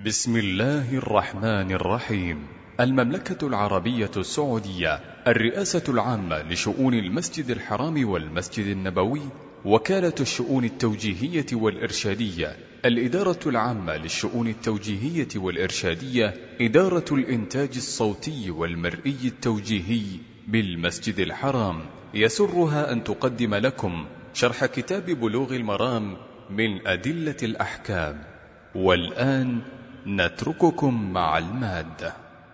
بسم الله الرحمن الرحيم. المملكة العربية السعودية، الرئاسة العامة لشؤون المسجد الحرام والمسجد النبوي، وكالة الشؤون التوجيهية والإرشادية، الإدارة العامة للشؤون التوجيهية والإرشادية، إدارة الإنتاج الصوتي والمرئي التوجيهي بالمسجد الحرام، يسرها أن تقدم لكم شرح كتاب بلوغ المرام من أدلة الأحكام. والآن نترككم مع المادة.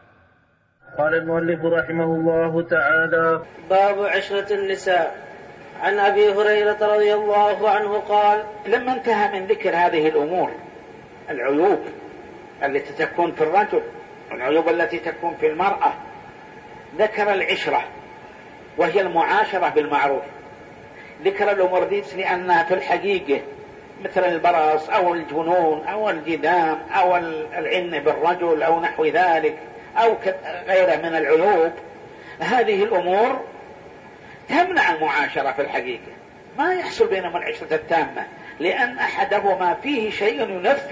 قال المؤلف رحمه الله تعالى: باب عشرة النساء. عن أبي هريرة رضي الله عنه قال: لما انتهى من ذكر هذه الأمور، العيوب التي تكون في الرجل والعيوب التي تكون في المرأة، ذكر العشرة وهي المعاشرة بالمعروف. ذكر الأمور دي لأنها في الحقيقة مثل البرص أو الجنون أو الجذام أو العن بالرجل أو نحو ذلك أو غيره من العيوب، هذه الأمور تمنع المعاشرة في الحقيقة، ما يحصل بينهم العشرة التامة، لأن أحدهما فيه شيء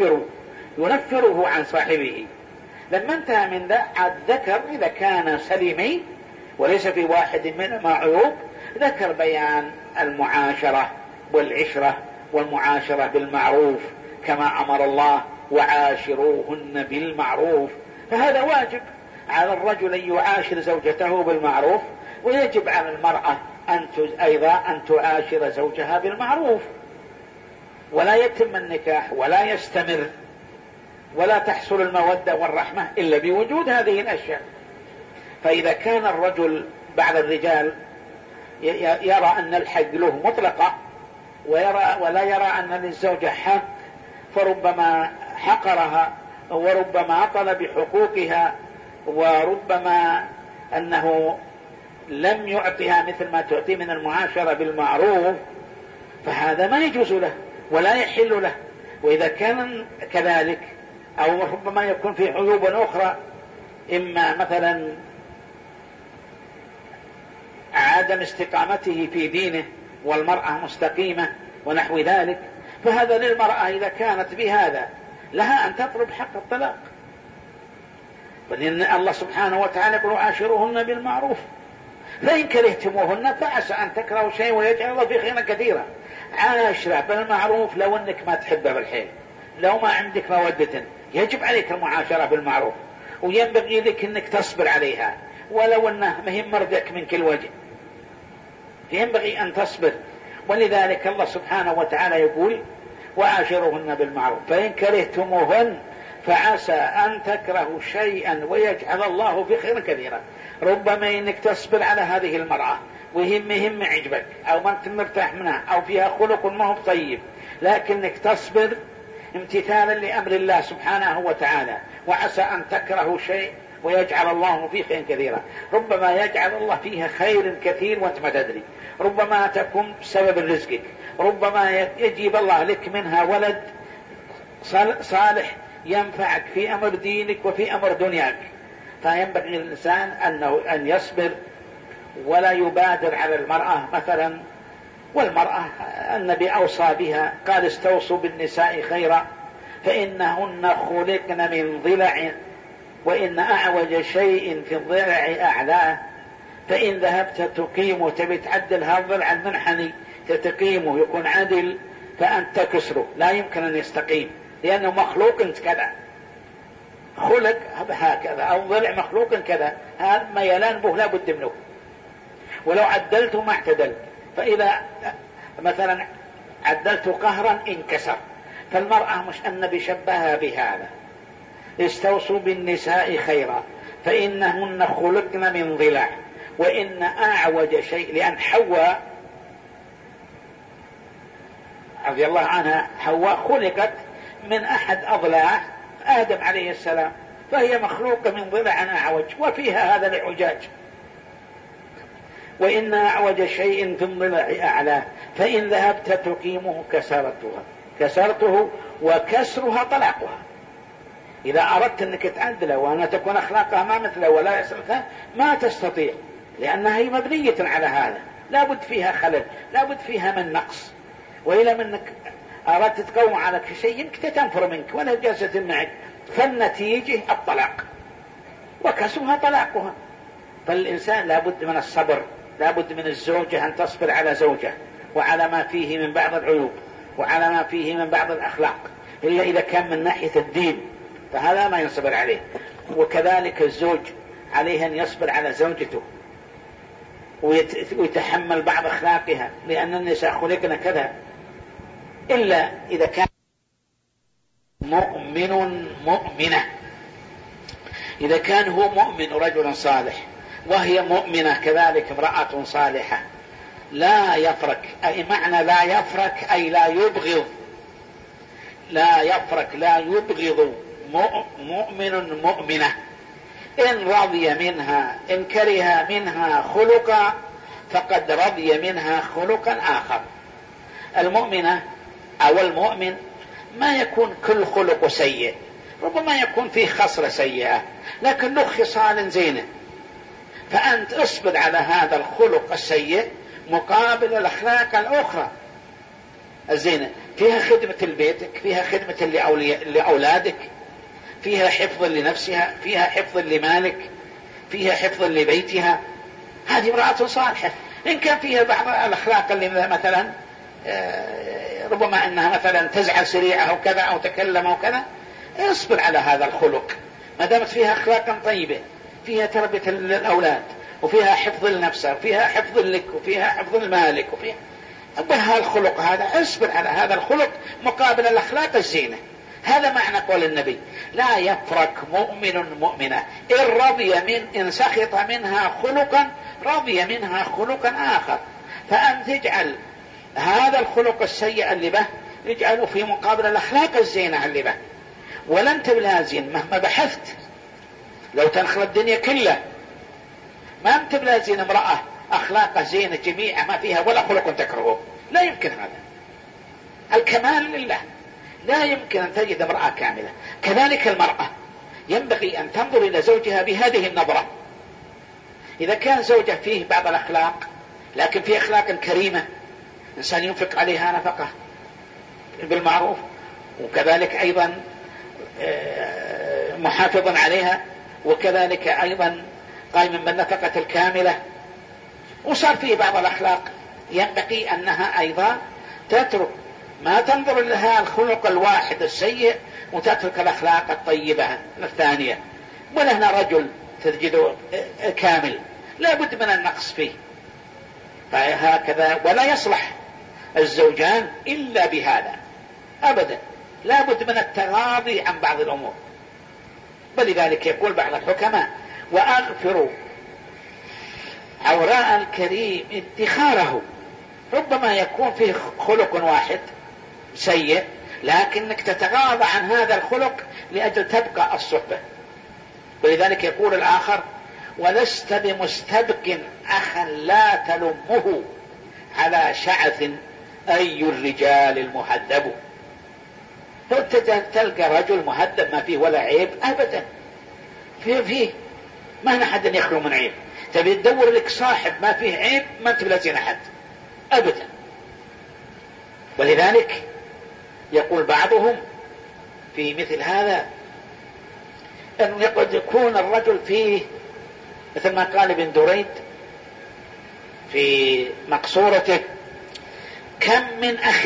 ينفره عن صاحبه. لما انتهى من ذا ذكر إذا كان سليمي وليس في واحد منهما عيوب، ذكر بيان المعاشرة والعشرة والمعاشرة بالمعروف كما أمر الله: وعاشروهن بالمعروف. فهذا واجب على الرجل أن يعاشر زوجته بالمعروف، ويجب على المرأة أيضا أن تعاشر زوجها بالمعروف، ولا يتم النكاح ولا يستمر ولا تحصل المودة والرحمة إلا بوجود هذه الأشياء. فإذا كان الرجل بعض الرجال يرى أن الحق له مطلقة ولا يرى أن للزوجة حق، فربما حقرها وربما أطل بحقوقها وربما أنه لم يعطيها مثل ما تعطي من المعاشرة بالمعروف، فهذا ما يجوز له ولا يحل له. وإذا كان كذلك أو ربما يكون في عيوب أخرى، إما مثلا عدم استقامته في دينه والمرأة مستقيمة ونحو ذلك، فهذا للمرأة إذا كانت بهذا لها أن تطلب حق الطلاق، فلأن الله سبحانه وتعالى يقول: عاشروهن بالمعروف. فإن كرهتموهن فعسى أن تكرهوا شيء ويجعل الله فيه خيرا كثيرا. عاشرة بالمعروف لو أنك ما تحبه بالحيل، لو ما عندك مودة، يجب عليك المعاشرة بالمعروف، وينبغي لك أنك تصبر عليها ولو أنه مهم مرضك من كل وجه، ينبغي أن تصبر. ولذلك الله سبحانه وتعالى يقول: وعاشروهن بالمعروف فإن كرهتموهن فعسى أن تكرهوا شيئا ويجعل الله فيه خيرا كثيرا. ربما إنك تصبر على هذه المرأة وهم عجبك أو ما أنت مرتاح منها أو فيها خلق ما هو طيب، لكنك تصبر امتثالا لأمر الله سبحانه وتعالى. وعسى أن تكرهوا شيء ويجعل الله فيه خير كثيرا. ربما يجعل الله فيها خير كثير وانت ما تدري، ربما تكون سبب رزقك، ربما يجيب الله لك منها ولد صالح ينفعك في أمر دينك وفي أمر دنياك. فينبغي للإنسان أن يصبر ولا يبادر على المرأة مثلا. والمرأة النبي أوصى بها، قال: استوصوا بالنساء خيرا فإنهن خلقن من ضلع وإن أعوج شيء في الضلع أعلاه، فإن ذهبت تقيم تبي تعدل هذا الضلع المنحني تقيمه يكون عدل، فأنت تكسره، لا يمكن أن يستقيم لأنه مخلوق كذا، خلق هكذا، أو ضلع مخلوق كذا، هذا ميلان به لا بد منه، ولو عدلته ما اعتدل. فإذا مثلا عدلت قهرا انكسر. فالمرأة مش النبي شبهها بهذا: استوصوا بالنساء خيرا فإنهن خلقن من ضلع وإن أعوج شيء، لأن حواء رضي الله عنها، حواء خلقت من أحد أضلاع آدم عليه السلام، فهي مخلوقة من ضلع أعوج وفيها هذا الإعوجاج. وإن أعوج شيء في الضلع أعلاه فإن ذهبت تقيمه كسرته وكسرها طلاقها. إذا أردت أنك تعدله وأن تكون أخلاقها ما مثله ولا يسرقها ما تستطيع، لأنها هي مبنية على هذا، لا بد فيها خلل، لا بد فيها من نقص. وإلى منك أردت تقوم على شيء يمكن تنفر منك ولا جالسة معك، فالنتيجة الطلاق وكسرها طلاقها. فالإنسان لابد من الصبر، لابد من الزوجة أن تصبر على زوجه وعلى ما فيه من بعض العيوب وعلى ما فيه من بعض الأخلاق، إلا إذا كان من ناحية الدين فهذا ما يصبر عليه. وكذلك الزوج عليه أن يصبر على زوجته ويتحمل بعض أخلاقها، لأن النساء خلقنا كذا، إلا إذا كان مؤمن مؤمنة. إذا كان هو مؤمن رجل صالح وهي مؤمنة كذلك امرأة صالحة لا يفرق، أي معنى لا يفرق أي لا يبغض، لا يفرق لا يبغض مؤمن مؤمنة، إن رضي منها إن كره منها خلقا فقد رضي منها خلقا آخر. المؤمنة أو المؤمن ما يكون كل خلق سيء، ربما يكون فيه خصلة سيئة لكن له خصال زينة، فأنت اصبر على هذا الخلق السيء مقابل الأخلاق الأخرى الزينة، فيها خدمة لبيتك، فيها خدمة لأولادك، فيها حفظ لنفسها، فيها حفظ لمالك، فيها حفظ لبيتها. هذه امرأة صالحة. إن كان فيها بعض الأخلاق اللي مثلا ربما أنها مثلا تزعل سريعة أو كذا أو تكلم أو كذا، اصبر على هذا الخلق ما دامت فيها أخلاق طيبة، فيها تربية الأولاد وفيها حفظ لنفسها وفيها حفظ لك وفيها حفظ لمالك وفيها بها الخلق هذا، اصبر على هذا الخلق مقابل الأخلاق الزينة. هذا معنى قول النبي لا يفرق مؤمن مؤمنة إن رضي إن سخط منها خلقا رضي منها خلقا آخر. فأن تجعل هذا الخلق السيء اللي به يجعله في مقابل الأخلاق الزينة اللي به، ولن تبلازين مهما بحثت لو تنخل الدنيا كلها ما أنت بلازين امرأة أخلاق زينة جميعة ما فيها ولا خلق تكرهه، لا يمكن هذا. الكمال لله، لا يمكن أن تجد امرأة كاملة. كذلك المرأة ينبغي أن تنظر إلى زوجها بهذه النظرة. إذا كان زوجها فيه بعض الأخلاق لكن فيه أخلاق كريمة، إنسان ينفق عليها نفقة بالمعروف وكذلك أيضا محافظا عليها وكذلك أيضا قائما بالنفقة الكاملة، وصار فيه بعض الأخلاق ينبغي أنها أيضا تترك، ما تنظر لها الخلق الواحد السيء وتترك الأخلاق الطيبة الثانية. ولهنا رجل تجده كامل لا بد من النقص فيه، فهكذا ولا يصلح الزوجان إلا بهذا أبدا، لا بد من التغاضي عن بعض الأمور. ولذلك يقول بعض الحكماء وأغفروا عوراء الكريم ادخاره. ربما يكون فيه خلق واحد سيء لكنك تتغاضى عن هذا الخلق لأجل تبقى الصحبة. ولذلك يقول الآخر ولست بمستبق أخا لا تلمه على شعث أي الرجال المهذب. تلقى رجل مهذب ما فيه ولا عيب أبدا، فيه ما نحد يخلو من عيب. تبي تدور لك صاحب ما فيه عيب ما تبلازين أحد أبدا. ولذلك يقول بعضهم في مثل هذا أن قد يكون الرجل فيه مثل ما قال ابن دريد في مقصورته كم من أخ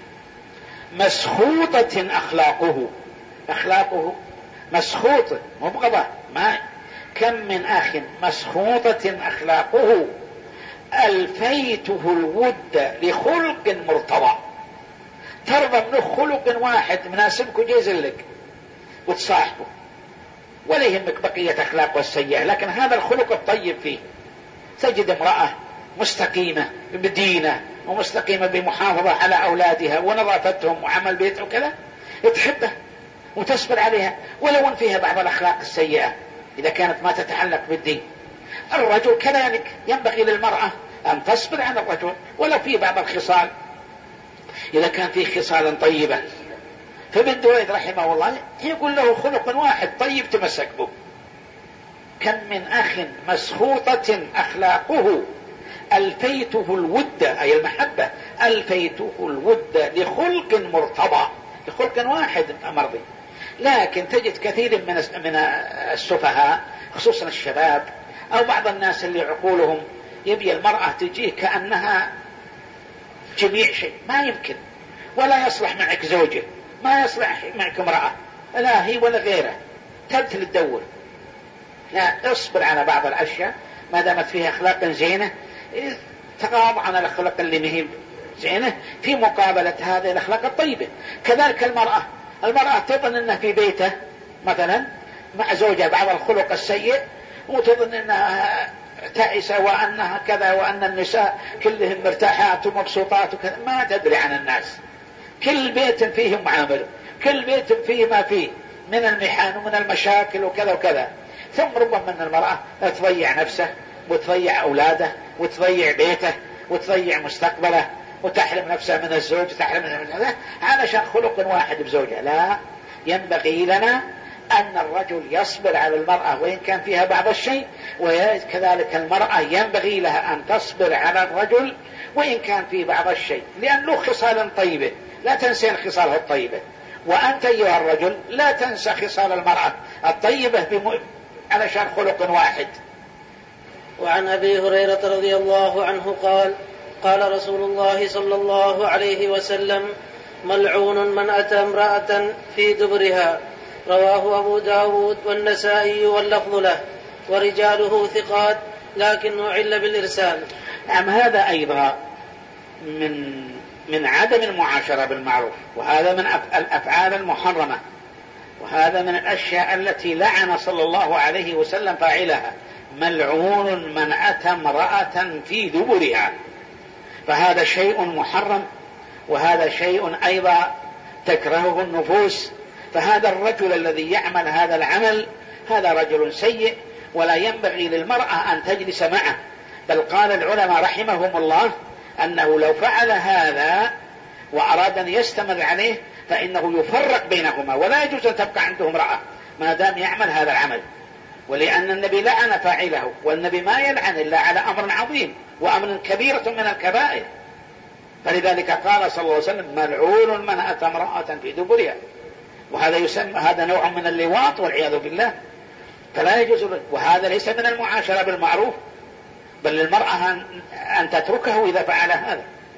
مسخوطة أخلاقه مسخوطة مبغضة، ما كم من أخ مسخوطة أخلاقه ألفيته الود لخلق مرتضى. ترضى منه خلق واحد مناسبك وجيز لك وتصاحبه ولا يهمك بقية أخلاقه السيئة، لكن هذا الخلق الطيب فيه. تجد امرأة مستقيمة بدينة ومستقيمة بمحافظة على أولادها ونظافتهم وعمل بيت وكذا، تحبه وتصبر عليها ولو ان فيها بعض الأخلاق السيئة إذا كانت ما تتعلق بالدين. الرجل كذلك ينبغي للمرأة أن تصبر على الرجل ولو فيه بعض الخصال إذا كان فيه خصال طيبة. فابن دريد رحمه الله يقول له خلق واحد طيب تمسك به. كم من أخ مسخوطة أخلاقه ألفيته الود أي المحبة ألفيته الود لخلق مرتضى، لخلق واحد مرضي. لكن تجد كثير من السفهاء خصوصا الشباب أو بعض الناس اللي عقولهم يبي المرأة تجيه كأنها جميع شيء. ما يمكن، ولا يصلح معك زوجة، ما يصلح معك امرأة، لا هي ولا غيره، تبتل تدور. لا، اصبر على بعض الأشياء ما دامت فيها أخلاق زينة، تغاض عن الأخلاق اللي مهي زينة في مقابلة هذه الأخلاق الطيبة. كذلك المرأة تظن أنها في بيته مثلا مع زوجها بعض الخلق السيء، وتظن أنها تعيسة وأنها كذا، وأن النساء كلهم مرتاحات ومبسوطات وكذا. ما تدري عن الناس، كل بيت فيه معامله، كل بيت فيه ما فيه من المحن ومن المشاكل وكذا وكذا. ثم ربما أن المرأة تضيع نفسه وتضيع أولاده وتضيع بيته وتضيع مستقبله وتحرم نفسها من الزوج وتحرم نفسها من هذا علشان خلق واحد بزوجها. لا، ينبغي لنا أن الرجل يصبر على المرأة وإن كان فيها بعض الشيء، وكذلك المرأة ينبغي لها أن تصبر على الرجل وإن كان فيه بعض الشيء، لأن له خصال طيبة لا تنسى خصاله الطيبة. وأنت أيها الرجل لا تنسى خصال المرأة الطيبة علشان خلق واحد. وعن أبي هريرة رضي الله عنه قال: قال رسول الله صلى الله عليه وسلم: ملعون من أتى امرأة في دبرها. رواه أبو داود والنسائي واللفظ له، ورجاله ثقات لكنه عل بالإرسال. هذا أيضا من عدم المعاشرة بالمعروف، وهذا من الأفعال المحرمة، وهذا من الأشياء التي لعن صلى الله عليه وسلم فاعلها. ملعون من أتى امرأة في دبرها، فهذا شيء محرم، وهذا شيء أيضا تكرهه النفوس. فهذا الرجل الذي يعمل هذا العمل هذا رجل سيء، ولا ينبغي للمرأة أن تجلس معه. بل قال العلماء رحمهم الله أنه لو فعل هذا وأراد أن يستمر عليه فإنه يفرق بينهما، ولا يجوز أن تبقى عنده امرأة ما دام يعمل هذا العمل. ولأن النبي لعن فاعله، والنبي ما يلعن إلا على أمر عظيم وأمر كبيرة من الكبائر. فلذلك قال صلى الله عليه وسلم: ملعون من أتى امرأة في دبرها. وهذا يسمى هذا نوع من اللواط والعياذ بالله، فلا يجوز. وهذا ليس من المعاشرة بالمعروف، بل للمرأة أن تتركه إذا فعل هذا.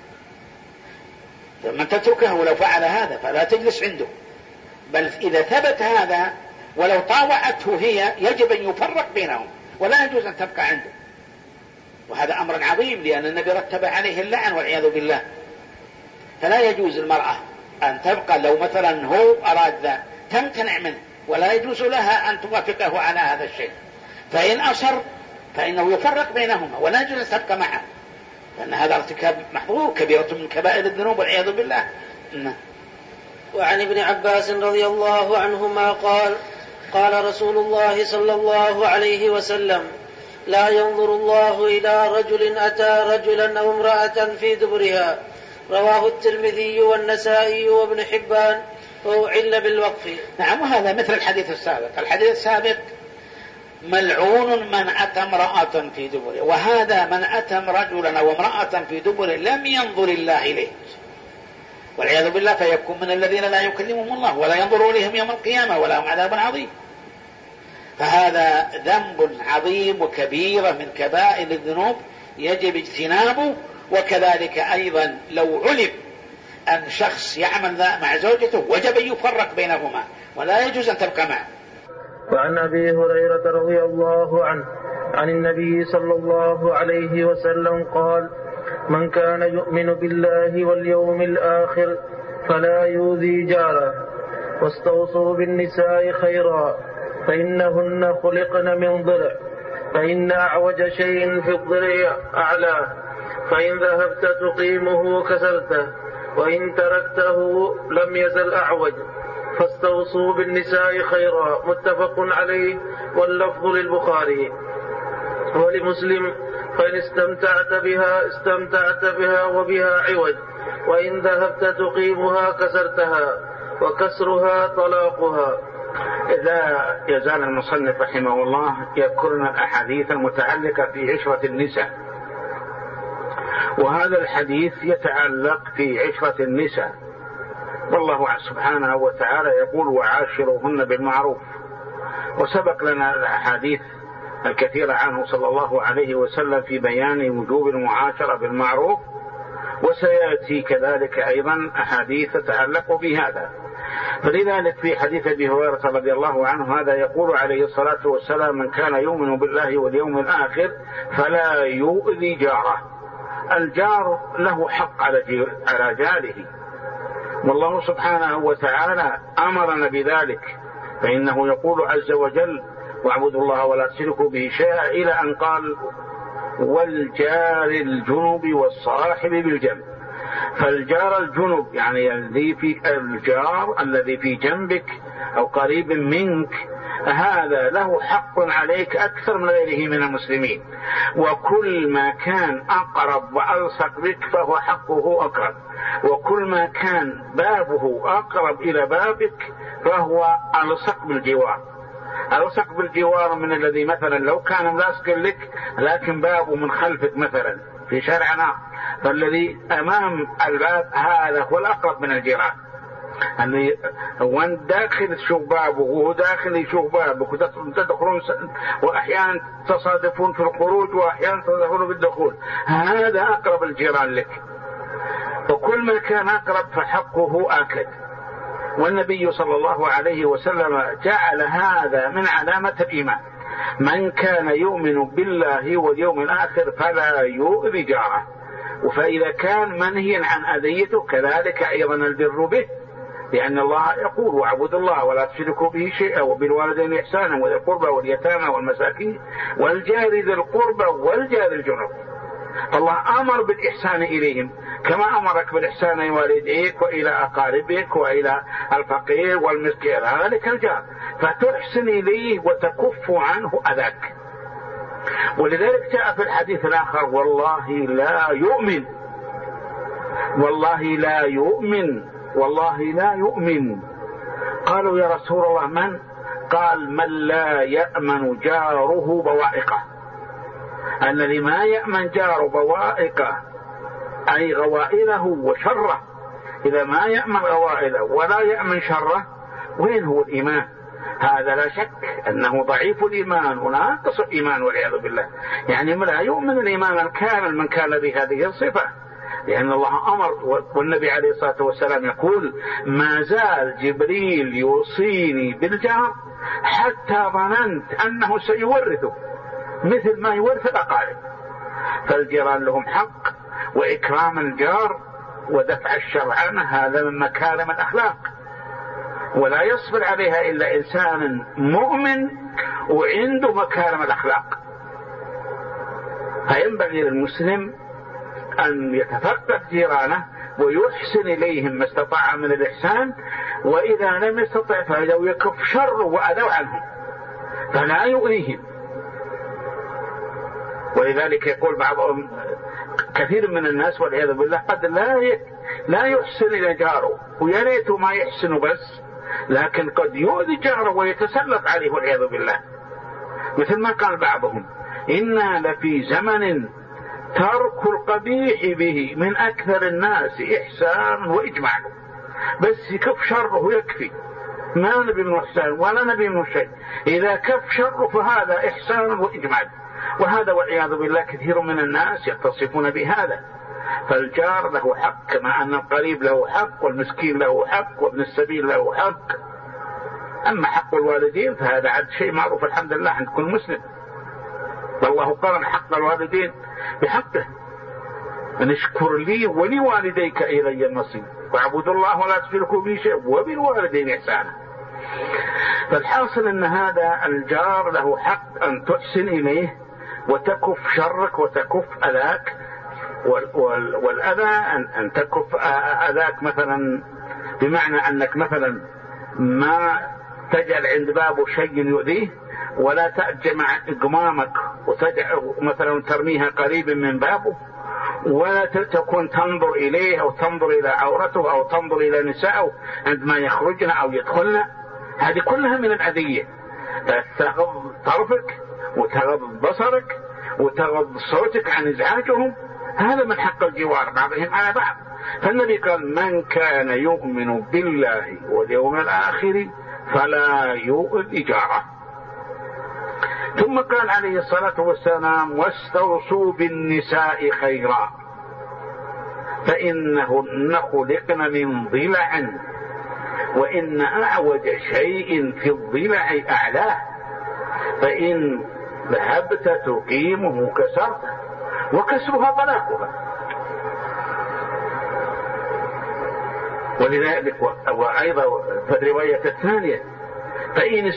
فمن تتركه لو فعل هذا فلا تجلس عنده، بل إذا ثبت هذا ولو طاوعته هي يجب أن يفرق بينهم، ولا يجوز أن تبقى عنده. وهذا أمر عظيم، لأن النبي رتب عليه اللعن والعياذ بالله. فلا يجوز المرأة أن تبقى، لو مثلا هو أراد ذا تمتنع منه، ولا يجوز لها أن توافقه على هذا الشيء. فإن أصر فإنه يفرق بينهما، ولا يجوز أن تبقى معه، لأن هذا ارتكاب محظور كبيرة من كبائر الذنوب والعياذ بالله. وعن ابن عباس رضي الله عنهما قال: قال رسول الله صلى الله عليه وسلم: لا ينظر الله إلى رجل أتى رجلا أو امرأة في دبرها. رواه الترمذي والنسائي وابن حبان، وأعل بالوقف. نعم، وهذا مثل الحديث السابق. الحديث السابق ملعون من أتى امرأة في دبره، وهذا من أتى رجلا أو امرأة في دبره لم ينظر الله إليه والعياذ بالله، فيكون من الذين لا يكلمهم الله ولا ينظر إليهم يوم القيامة ولهم عذاب عظيم. فهذا ذنب عظيم وكبيرة من كبائر الذنوب يجب اجتنابه. وكذلك أيضا لو علم أن شخص يعمل ذا مع زوجته وجب أن يفرق بينهما، ولا يجوز أن تبقى معه. وعن أبي هريرة رضي الله عنه عن النبي صلى الله عليه وسلم قال: من كان يؤمن بالله واليوم الآخر فلا يؤذي جاره، واستوصوا بالنساء خيرا، فإنهن خلقن من ضلع، فإن أعوج شيء في الضلع أعلاه، فإن ذهبت تقيمه كسرته، وإن تركته لم يزل أعوج، فاستوصوا بالنساء خيرا. متفق عليه، واللفظ للبخاري. ولمسلم: فإن استمتعت بها وبها عوج، وإن ذهبت تقيمها كسرتها، وكسرها طلاقها. لا يزال المصنف رحمه الله يذكرنا الأحاديث المتعلقة في عشرة النساء، وهذا الحديث يتعلق في عشرة النساء، والله سبحانه وتعالى يقول وعاشروهن بالمعروف، وسبق لنا الأحاديث الكثيرة عنه صلى الله عليه وسلم في بيان وجوب المعاشرة بالمعروف، وسيأتي كذلك أيضا أحاديث تتعلق بهذا. فلذلك في حديث أبي هريرة رضي الله عنه هذا يقول عليه الصلاة والسلام: من كان يؤمن بالله واليوم الآخر فلا يؤذي جاره. الجار له حق على جاره، والله سبحانه وتعالى أمرنا بذلك، فإنه يقول عز وجل: واعبدوا الله ولا تشركوا به شيئا، إلى أن قال: والجار الجنب والصاحب بالجنب. فالجار الجنب يعني الجار الذي في جنبك أو قريب منك، هذا له حق عليك أكثر من غيره من المسلمين، وكل ما كان أقرب وألصق بك فهو حقه أقرب، وكل ما كان بابه أقرب إلى بابك فهو ألصق بالجوار. ألصق بالجوار من الذي مثلا لو كان لاصق لك لكن بابه من خلفك مثلا في شارعنا، فالذي أمام الباب هذا هو الأقرب من الجيران. يعني وانت داخل تشوف بابه وهو داخل يشوف بابك، وتدخلون وأحيانا تصادفون في الخروج وأحيانا تصادفون بالدخول، هذا أقرب الجيران لك، وكل ما كان أقرب فحقه آكد. والنبي صلى الله عليه وسلم جعل هذا من علامة الإيمان: من كان يؤمن بالله واليوم الآخر فلا يؤذي جاره. فإذا كان منهيا عن أذيته كذلك أيضا البر به، لأن الله يقول: واعبدوا الله ولا تشركوا به شيئا وبالوالدين إحسانا وذي القربى واليتامى والمساكين والجار ذي القربى والجار الجنب. الله أمر بالإحسان إليهم كما أمرك بالإحسان إلى والديك وإلى أقاربك وإلى الفقير والمسكين، ذلك الجار، فتحسن إليه وتكف عنه أذاك. ولذلك جاء في الحديث الآخر: والله لا يؤمن، والله لا يؤمن، والله لا يؤمن. قالوا: يا رسول الله من؟ قال: من لا يأمن جاره بوائقه. الذي ما يأمن جاره بوائقه أي غوائله وشره، إذا ما يأمن غوائله ولا يأمن شره وين هو الإيمان؟ هذا لا شك أنه ضعيف الإيمان وناقص الإيمان والعياذ بالله. يعني لا يؤمن الإيمان الكامل من كان بهذه الصفة، لأن الله أمر. والنبي عليه الصلاة والسلام يقول: ما زال جبريل يوصيني بالجار حتى ظننت أنه سيورثه مثل ما يورث الأقارب. فالجيران لهم حق، وإكرام الجار ودفع الشر عنه هذا من مكارم الأخلاق، ولا يصبر عليها إلا إنسان مؤمن وعنده مكارم الأخلاق. فينبغي للمسلم أن يتفقد جيرانه ويحسن إليهم ما استطاع من الإحسان، وإذا لم يستطع فلو يكف شر وأذى عنهم فلا يؤذيهم. ولذلك يقول بعضهم كثير من الناس والعياذ بالله قد لا يحسن إلى جاره، ويا ريته ما يحسن بس، لكن قد يؤذي جاره ويتسلط عليه والعياذ بالله. مثل ما قال بعضهم: إنا لفي زمن ترك القبيح به من أكثر الناس إحسان وإجماع. بس يكف شره يكفي، ما نبي منه إحسان ولا نبي منه شيء، إذا كف شره فهذا إحسان وإجماع. وهذا والعياذ بالله كثير من الناس يتصفون بهذا. فالجار له حق كما أن القريب له حق، والمسكين له حق، وابن السبيل له حق. أما حق الوالدين فهذا عاد شيء معروف الحمد لله عند كل مسلم، والله قرن حق الوالدين بحقه: أن اشكر لي ولوالديك إلي المصير واعبدوا الله ولا تشركوا به شيئا وبالوالدين إحسانا. فالحاصل أن هذا الجار له حق أن تحسن إليه وتكف شرك وتكف أذاك، والأذى أن تكف أذاك مثلا بمعنى أنك مثلا ما تجعل عند بابه شيء يؤذيه، ولا تجمع إقمامك مثلا ترميها قريب من بابه، ولا تكون تنظر إليه أو تنظر إلى عورته أو تنظر إلى نسائه عندما يخرجن أو يدخلن. هذه كلها من الأذية. تغض طرفك وتغض بصرك وتغض صوتك عن إزعاجهم، هذا من حق الجوار بعضهم على بعض. فالنبي قال من كان يؤمن بالله واليوم الآخر فلا يؤذ جاره. ثم قال عليه الصلاة والسلام واستوصوا بالنساء خيرا فإنهن خلقن من ضلع وإن أعوج شيء في الضلع أعلاه فإن ذهبت تقيمه كسرته وكسرها طلاقها. ولذلك وأيضا في الرواية الثانية فإن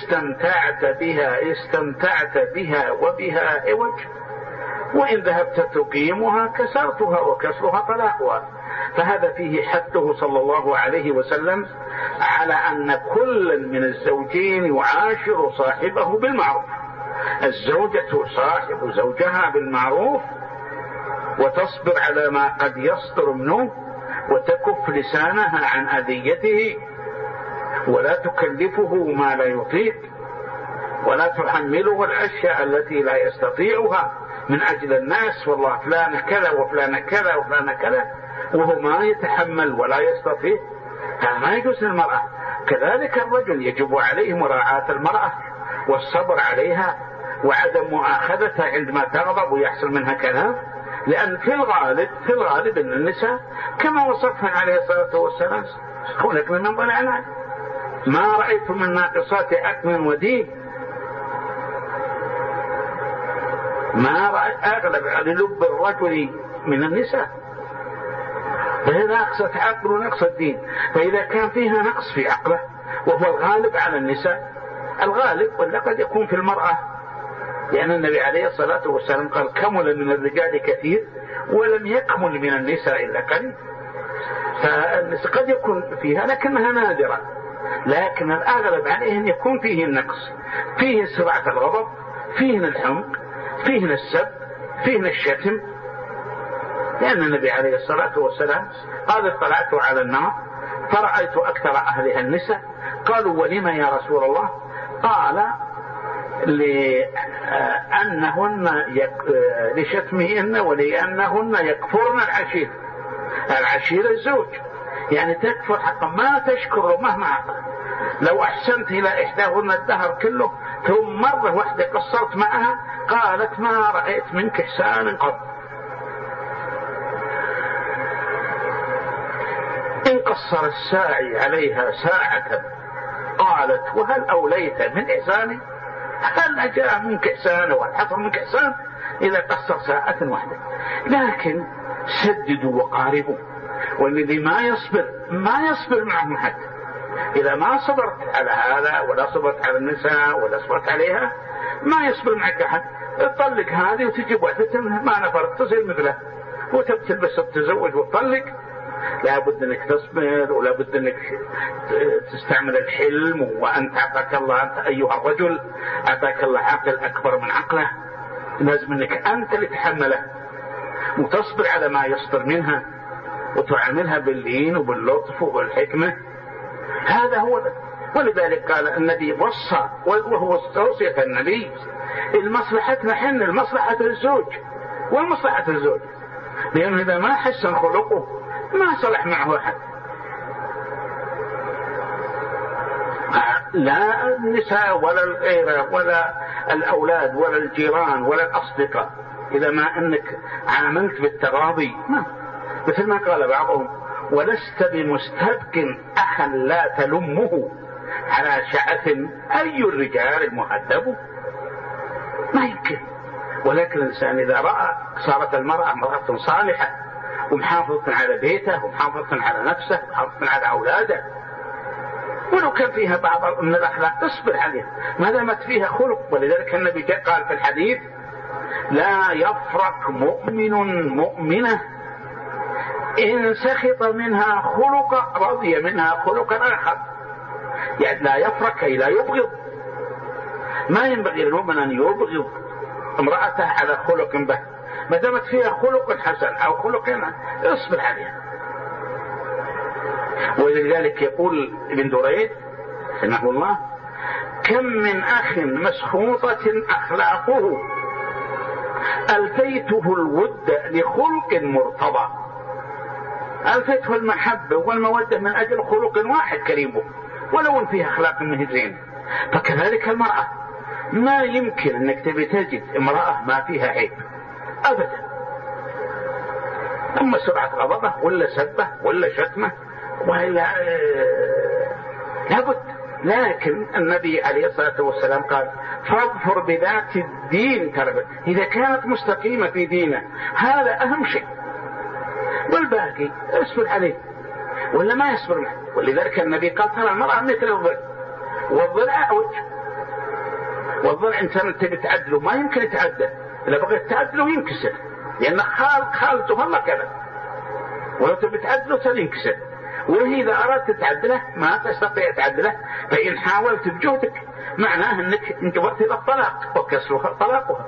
استمتعت بها وبها عوج وإن ذهبت تقيمها كسرتها وكسرها طلاقها. فهذا فيه حثه صلى الله عليه وسلم على أن كل من الزوجين يعاشر صاحبه بالمعروف. الزوجة تصاحب زوجها بالمعروف وتصبر على ما قد يصدر منه وتكف لسانها عن أذيته ولا تكلفه ما لا يطيق ولا تحمله الأشياء التي لا يستطيعها من أجل الناس، والله فلان كذا وفلان كذا وفلان كذا، وهو ما يتحمل ولا يستطيع. هذا ما يجوز للمرأة. كذلك الرجل يجب عليه مراعاة المرأة والصبر عليها وعدم مؤاخذتها عندما تغضب ويحصل منها كلام، لأن في الغالب أن النساء كما وصفها عليه الصلاة والسلام خلقن من ضلع ما رأيت من ناقصات عقل ودين. ما رأيت أغلب على لب الرجل من النساء، فهي ناقصة عقل ونقصة دين. فإذا كان فيها نقص في عقله وهو الغالب على النساء، الغالب ولا قد يكون في المرأة، لأن النبي عليه الصلاة والسلام قال كمل من الرجال كثير ولم يكمل من النساء إلا قليل. فالنساء قد يكون فيها لكنها نادرة، لكن الأغلب عليه أن يكون فيه النقص، فيه سرعة الغضب، فيه الحمق، فيه السب، فيه الشتم. لأن النبي عليه الصلاة والسلام قال اطلعت على النار فرأيت أكثر أهلها النساء. قالوا ولما يا رسول الله؟ قال لشتمهن ولأنهن يكفرن العشير الزوج، يعني تكفر حقا ما تشكر مهما أعطى. لو أحسنت إلى إحداهن الدهر كله ثم مرة واحدة قصرت معها قالت ما رأيت منك إحسانا قط. إن قصر الساعي عليها ساعة قالت وهل أوليت من إحساني؟ هل جاء منك إحسان وهل حصل منك إحسان إذا قصر ساعة واحدة؟ لكن سددوا وقاربوا. والذي ما يصبر معهم حد. إذا ما صبرت على هذا ولا صبرت على النساء ولا صبرت عليها ما يصبر معك أحد. تطلق هذه وتجيب واحدة ما نفرت تصير مثله وتلبس تتزوج وتطلق. لا بد انك تصبر ولا بد انك تستعمل الحلم. وانت اعطاك الله، انت ايها الرجل اعطاك الله عقل اكبر من عقله، لازم انك انت اللي تحمله وتصبر على ما يصدر منها وتعاملها باللين وباللطف وبالحكمة. هذا هو. ولذلك قال النبي وصى، وهو توصية النبي المصلحتنا حن المصلحة الزوج والمصلحة الزوج، لأنه إذا ما حسن خلقه ما صلح معه أحد، لا النساء ولا الغيرة ولا الأولاد ولا الجيران ولا الأصدقاء. إذا ما أنك عاملت بالتراضي مثل ما قال بعضهم ولست بمستبق أخا لا تلمه على شعث أي الرجال المهذب. ما يمكن. ولكن الإنسان إذا رأى صارت المرأة امرأة صالحة ومحافظة على بيته ومحافظة على نفسه ومحافظة على أولاده، ولو كان فيها بعض من الأخلاق تصبر عليها ما دامت فيها خلق. ولذلك النبي قال في الحديث لا يفرق مؤمن مؤمنة إن سخط منها خلق رضي منها خلقا آخر. يعني لا يفرق أي لا يبغض. ما ينبغي للمؤمن أن يبغض امرأته على خلق به، ما دامت فيها خلق حسن أو خلق اصبر عليها. ولذلك يقول ابن دريد رحمه الله كم من أخ مسخوطة أخلاقه ألفيته الود لخلق مرتضى. ألفته المحبة والمودة من أجل خلق واحد كريمه ولو فيها أخلاق منه زين. فكذلك المرأة ما يمكن أنك تبي تجد امرأة ما فيها عيب أبدا، أما سرعة غضبه ولا سبه ولا شتمه ولا لابد. لكن النبي عليه الصلاة والسلام قال فاظفر بذات الدين تربت، إذا كانت مستقيمة في دينه هذا أهم شيء، والباقي اصبر عليه ولا ما يصبر معه. ولذلك النبي قال ترى المرأة مثل الضلع والضلع أعوج، والضلع إنسان تبي تعدله ما يمكن يتعدى، إذا بغيت تعدله ينكسر لأن خالته الله كذا، ولو تبي تعدله سينكسر. وإذا أردت تعدله ما تستطيع تعدله، فإن حاولت بجهدك معناه أنك انجبرت إلى الطلاق وكسرها طلاقها.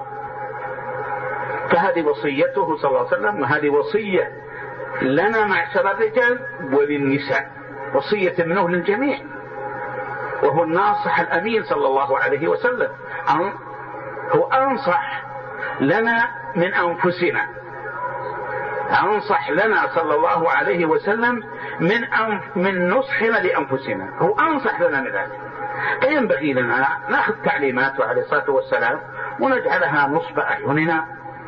فهذه وصيته صلى الله عليه وسلم، وهذه وصية لنا معشر الرجال وللنساء، وصية منه للجميع، وهو الناصح الأمين صلى الله عليه وسلم. هو أنصح لنا من أنفسنا، أنصح لنا صلى الله عليه وسلم من نصحنا لأنفسنا، هو أنصح لنا من ذلك. فينبغي لنا نأخذ تعليماته عليه الصلاة والسلام ونجعلها نصب أعيننا،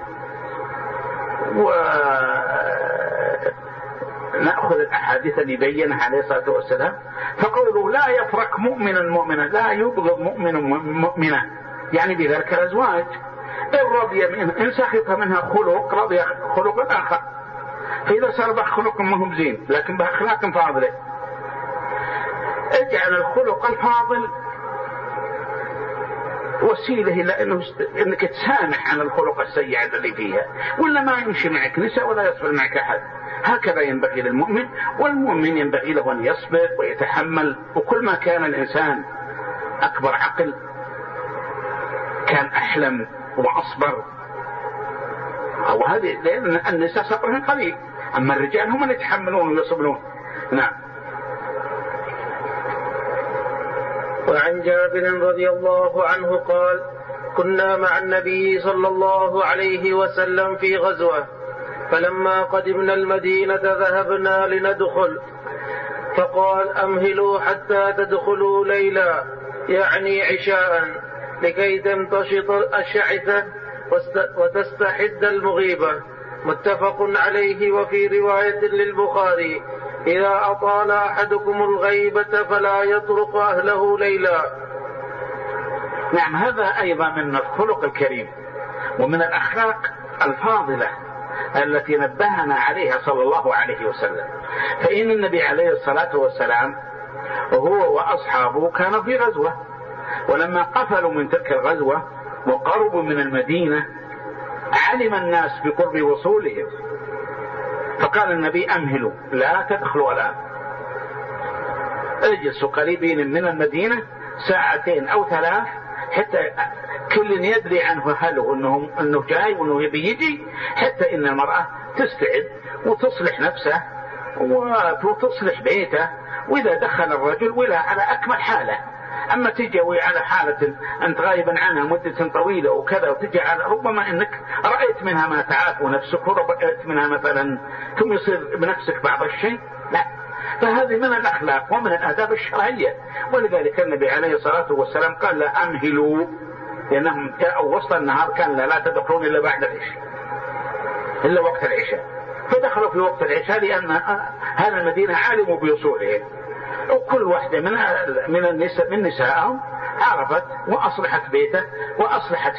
ونأخذ الأحاديث اللي بينها عليه الصلاة والسلام. فقوله لا يفرق مؤمنا مؤمنا، لا يبغض مؤمن مؤمنا، يعني بذلك الأزواج إن رضي منها إن سخط منها خلق رضي خلق آخر، فإذا صار بخلق ما هم زين لكن بأخلاق فاضلة، اجعل الخلق الفاضل وسيلة إلى إنك تسامح عن الخلق السيء الذي فيها، ولا ما يمشي معك نساء ولا يصبر معك أحد. هكذا ينبغي للمؤمن، والمؤمن ينبغي له أن يصبر ويتحمل. وكل ما كان الإنسان أكبر عقل كان أحلم وأصبر، أو هذه لأن النساء صبرهم قليل، أما الرجال هم اللي يتحملون ويصبرون. نعم. وعن جابر رضي الله عنه قال كنا مع النبي صلى الله عليه وسلم في غزوة، فلما قدمنا المدينة ذهبنا لندخل، فقال أمهلوا حتى تدخلوا ليلا، يعني عشاء، لكي تمتشط الشعثة وتستحد المغيبة. متفق عليه. وفي رواية للبخاري إذا أطال أحدكم الغيبة فلا يطرق أهله ليلا. نعم، هذا أيضا من الخلق الكريم ومن الأخلاق الفاضلة التي نبهنا عليها صلى الله عليه وسلم. فإن النبي عليه الصلاة والسلام وهو وأصحابه كانوا في غزوة، ولما قفلوا من تلك الغزوة وقربوا من المدينة علم الناس بقرب وصولهم، فقال النبي أمهلوا لا تدخلوا الآن، اجلسوا قريبين من المدينة ساعتين أو 3 حتى كل يدري عنه أهله أنه جاي وأنه يبي يجي، حتى إن المرأة تستعد وتصلح نفسه وتصلح بيته، وإذا دخل الرجل ولا على أكمل حالة. أما تجي على حالة أنت غائبا عنها مدة طويلة وكذا، وتجي على ربما أنك رأيت منها ما تعافوا نفسك، ورأيت منها مثلا ثم يصير بنفسك بعض الشيء، لا. فهذه من الأخلاق ومن الآداب الشرعية. ولذلك النبي عليه الصلاة والسلام قال لا أمهلوا، لأنهم جاءوا وسط النهار كان لا تدخلون إلا بعد العشاء، إلا وقت العشاء، فدخلوا في وقت العشاء لأن هذه المدينة علموا بوصولهم، وكل واحدة من نسائهم عرفت وأصلحت بيته وأصلحت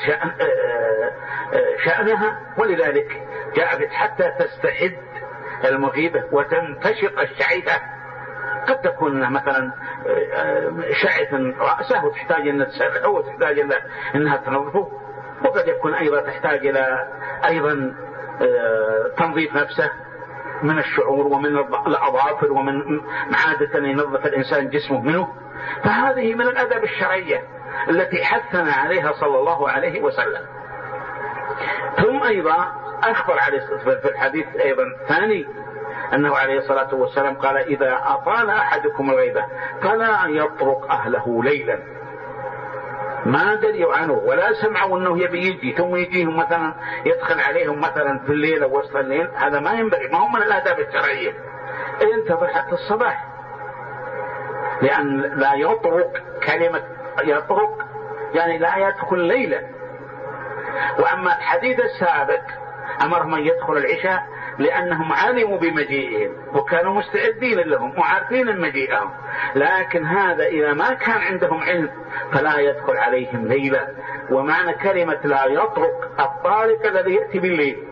شأنها. ولذلك جاءت حتى تستحد المغيبة وتنتشق الشعيثة. قد تكون مثلا شعث رأسه وتحتاج أن تسرحه وتحتاج أنها تنظفه، وقد يكون أيضا تحتاج إلى أيضا تنظيف نفسه من الشعور ومن الأظافر ومن عادة ينظف الإنسان جسمه منه. فهذه من الأدب الشرعية التي حثنا عليها صلى الله عليه وسلم. ثم أيضا أخبر عليه في الحديث أيضا ثاني أنه عليه الصلاة والسلام قال إذا أطال أحدكم الغيبة فلا يطرق أهله ليلا، ما دريوا عنه ولا سمعوا أنه يبي يجي ثم يجيهم مثلا يدخل عليهم مثلا في الليل أو وسط الليل، هذا ما ينبغي، ما هو من الآداب الشرعية. انتظر حتى الصباح، لأن لا يطرق، كلمة يطرق يعني لا يدخل ليلا. وأما الحديث السابق أمرهم أن يدخل العشاء لأنهم علموا بمجيئهم وكانوا مستعدين لهم وعارفين مجيئهم، لكن هذا إذا ما كان عندهم علم فلا يدخل عليهم ليلا. ومعنى كلمة لا يطرق الطارق الذي يأتي بالليل،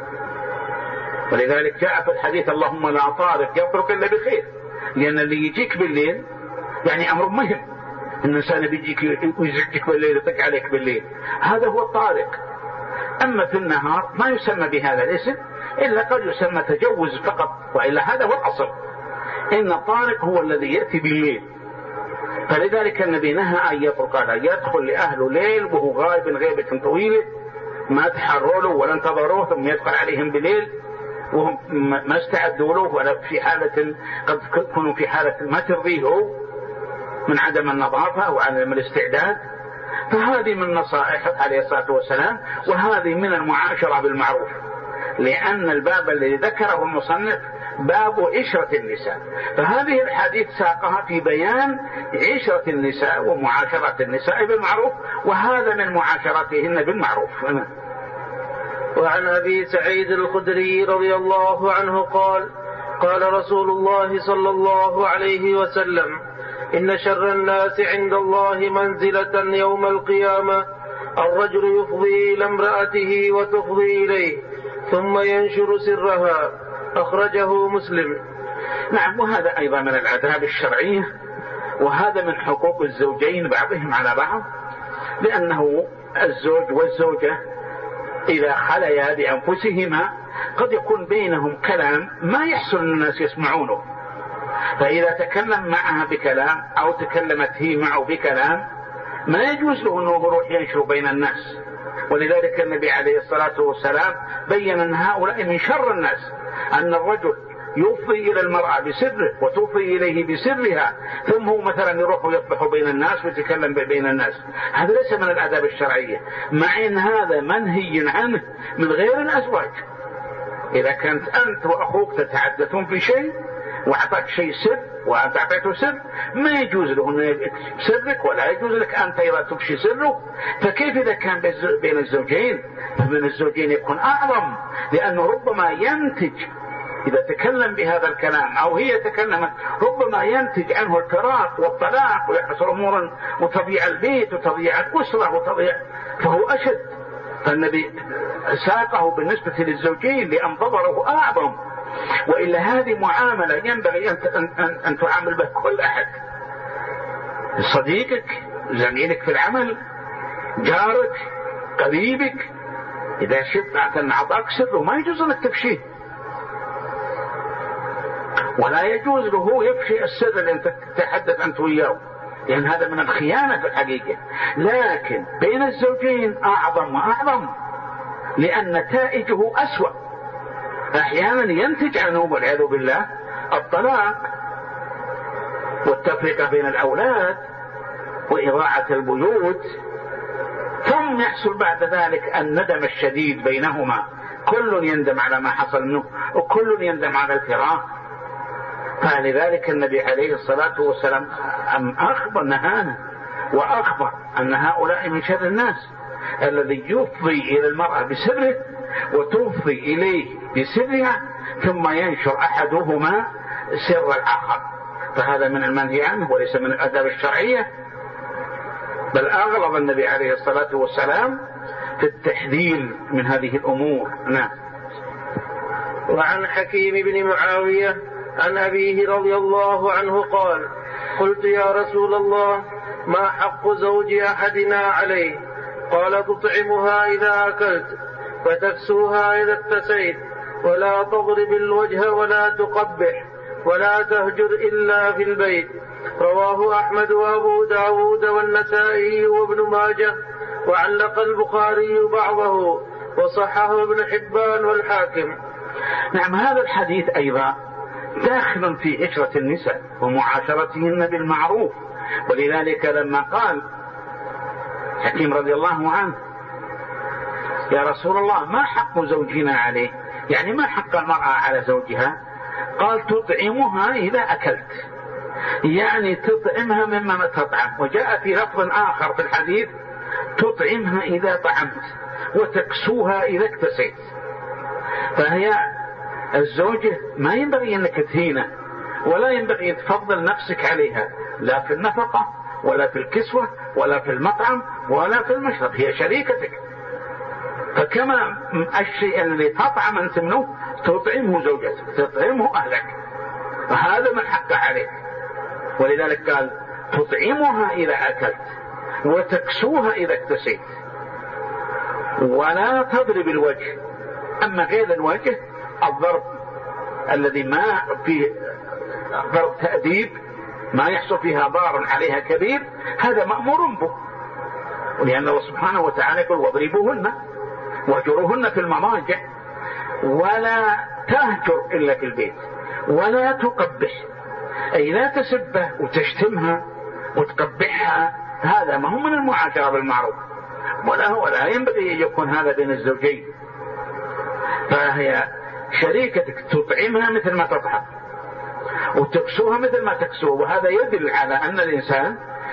ولذلك جاء في الحديث اللهم لا طارق يطرق إلا بخير، لأن اللي يجيك بالليل يعني أمر مهم، الإنسان بيجيك ويزعجك بالليل يطق عليك بالليل، هذا هو الطارق. أما في النهار ما يسمى بهذا الاسم، إلا قد يسمى تجوز فقط، وإلا هذا هو الأصل، إن الطارق هو الذي يأتي بالليل. فلذلك النبي نهى أن يطرق، قال يدخل لأهله ليل وهو غائب غيبة طويلة، ما تحروا له ولا انتظروه ثم يدخل عليهم بليل وهم ما استعدوا له، ولا في حالة قد يكونوا في حالة ما ترضيه من عدم النظافة أو عدم الاستعداد. فهذه من نصائحه عليه الصلاة والسلام، وهذه من المعاشرة بالمعروف، لأن الباب الذي ذكره المصنف باب عشرة النساء، فهذه الحديث ساقها في بيان عشرة النساء ومعاشرة النساء بالمعروف، وهذا من معاشرتهن بالمعروف. وعن أبي سعيد الخدري رضي الله عنه قال قال رسول الله صلى الله عليه وسلم إن شر الناس عند الله منزلة يوم القيامة الرجل يفضي إلى امرأته وتفضي إليه ثم ينشر سرها، أخرجه مسلم. نعم، وهذا أيضا من الآداب الشرعية، وهذا من حقوق الزوجين بعضهم على بعض، لأنه الزوج والزوجة إذا خليا بأنفسهما قد يكون بينهم كلام ما يحسن الناس يسمعونه، فإذا تكلم معها بكلام أو تكلمت هي معه بكلام ما يجوز له أنه يروح ينشر بين الناس. ولذلك النبي عليه الصلاة والسلام بين أن هؤلاء من شر الناس، أن الرجل يفضي إلى المرأة بسره وتفضي إليه بسرها، ثم هو مثلا يروح يصبح بين الناس ويتكلم بين الناس، هذا ليس من الآداب الشرعية، مع أن هذا منهي عنه من غير الأزواج. إذا كانت أنت وأخوك تتحدثون في شيء وأعطاك شيء سر وأنت أعطيته سر، ما يجوز له أن يكتب سرك ولا يجوز لك أنت إذا تفشي سره، فكيف إذا كان بين الزوجين؟ فمن الزوجين يكون أعظم، لأنه ربما ينتج إذا تكلم بهذا الكلام أو هي تكلمت ربما ينتج عنه الفراق والطلاق ويحصل أمورا وتضيع البيت وتضيع الأسرة وتضيع، فهو أشد. فالنبي ساقه بالنسبة للزوجين لأن ضرره أعظم، وإلا هذه معاملة ينبغي أن تعامل بها كل أحد، صديقك، زميلك في العمل، جارك، قريبك، إذا شفت أن أعطاك سره ما يجوز أنك تفشيه، ولا يجوز له يفشي السر اللي أنت تتحدث أنت وياه، لأن هذا من الخيانة في الحقيقة. لكن بين الزوجين أعظم وأعظم، لأن نتائجه أسوأ، أحيانا ينتج عنه والعياذ بالله الطلاق والتفرقة بين الأولاد وإضاعة البيوت، ثم يحصل بعد ذلك الندم الشديد بينهما، كل يندم على ما حصل منه وكل يندم على الفراق. فلذلك النبي عليه الصلاة والسلام أخبر نهانا وأخبر أن هؤلاء من شر الناس، الذي يفضي إلى المرأة بسره وتفضي إليه بسرها ثم ينشر أحدهما سر الآخر، فهذا من المنهي عنه وليس من الآداب الشرعية، بل أغلظ النبي عليه الصلاة والسلام في التحذير من هذه الأمور. نعم. وعن حكيم بن معاوية عن أبيه رضي الله عنه قال قلت يا رسول الله ما حق زوج أحدنا عليه؟ قال تطعمها إذا أكلت وتكسوها إذا اتسيت ولا تضرب الوجه ولا تقبح ولا تهجر إلا في البيت. رواه أحمد وأبو داود والنسائي وابن ماجه، وعلق البخاري بعضه وصححه ابن حبان والحاكم. نعم، هذا الحديث أيضا داخل في عشرة النساء ومعاشرتهن بالمعروف، ولذلك لما قال حكيم رضي الله عنه يا رسول الله ما حق زوجنا عليه، يعني ما حق المرأة على زوجها؟ قال تطعمها إذا أكلت، يعني تطعمها مما تطعم. وجاء في لفظ آخر في الحديث تطعمها إذا طعمت وتكسوها إذا اكتسيت. فهي الزوجة ما ينبغي أنك تهينه ولا ينبغي تفضل نفسك عليها، لا في النفقة ولا في الكسوة ولا في المطعم ولا في المشرب، هي شريكتك. فكما الشيء الذي تطعم أنت منه تطعمه زوجتك، تطعمه أهلك، فهذا من حق عليك. ولذلك قال تطعمها إذا أكلت وتكسوها إذا اكتسيت، ولا تضرب الوجه. أما غير الوجه الضرب الذي ما فيه ضرب تأديب ما يحصل فيها ضار عليها كبير، هذا مأمور به، ولأن الله سبحانه وتعالى يقول واضربوهن واهجروهن في المضاجع، ولا تهجر إلا في البيت، ولا تقبح، أي لا تسبه وتشتمها وتقبحها، هذا ما هو من المعاشرة بالمعروف، ولا ينبغي أن يكون هذا بين الزوجين. فهي شريكتك تطعمها مثل ما تطعم وتكسوها مثل ما تكسوه. وهذا يدل على أن الإنسان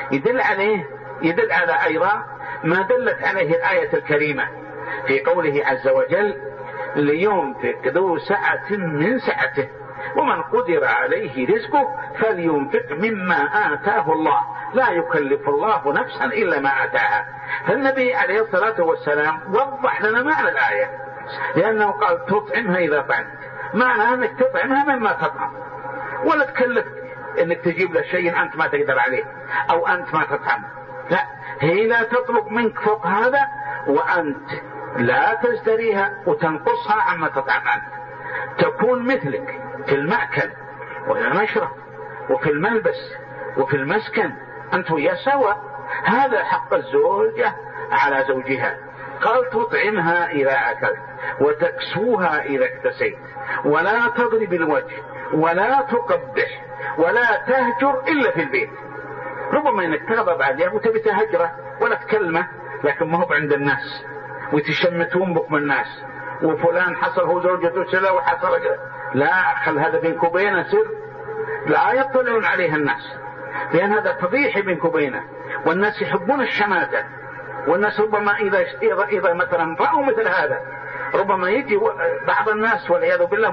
يدل على أيضا ما دلت عليه الآية الكريمة في قوله عز وجل لينفق ذو سعة من سعته ومن قدر عليه رزقه فلينفق مما آتاه الله لا يكلف الله نفسا إلا ما آتاها. فالنبي عليه الصلاة والسلام وضح لنا معنى الآية، لأنه قال تطعمها إذا طعمت، معنى أنك تطعمها مما تطعم، ولا تكلف أنك تجيب له شيء أنت ما تقدر عليه أو أنت ما تطعم، لا، هي لا تطلب منك فوق هذا وأنت لا تزدريها وتنقصها عما تطعم أنت، تكون مثلك في المأكل والمشرب وفي الملبس وفي المسكن، أنت ويا سوا. هذا حق الزوجة على زوجها. قال تطعمها إذا أكلت وتكسوها إذا اكتسيت، ولا تضرب الوجه ولا تقبح ولا تهجر إلا في البيت. ربما انك تغضب عليه وتبي تهجره ولا تكلمه، لكن ما هو عند الناس وتشمتون بكم الناس وفلان حصل هو زوجته سلا وحصل كذا، لا، خل هذا بينك وبينه سر لا يطلعون عليه الناس، لأن هذا فضيحة بينك وبينه، والناس يحبون الشماتة، والناس ربما إذا مثلا رأوا مثل هذا ربما يجي بعض الناس والعياذ بالله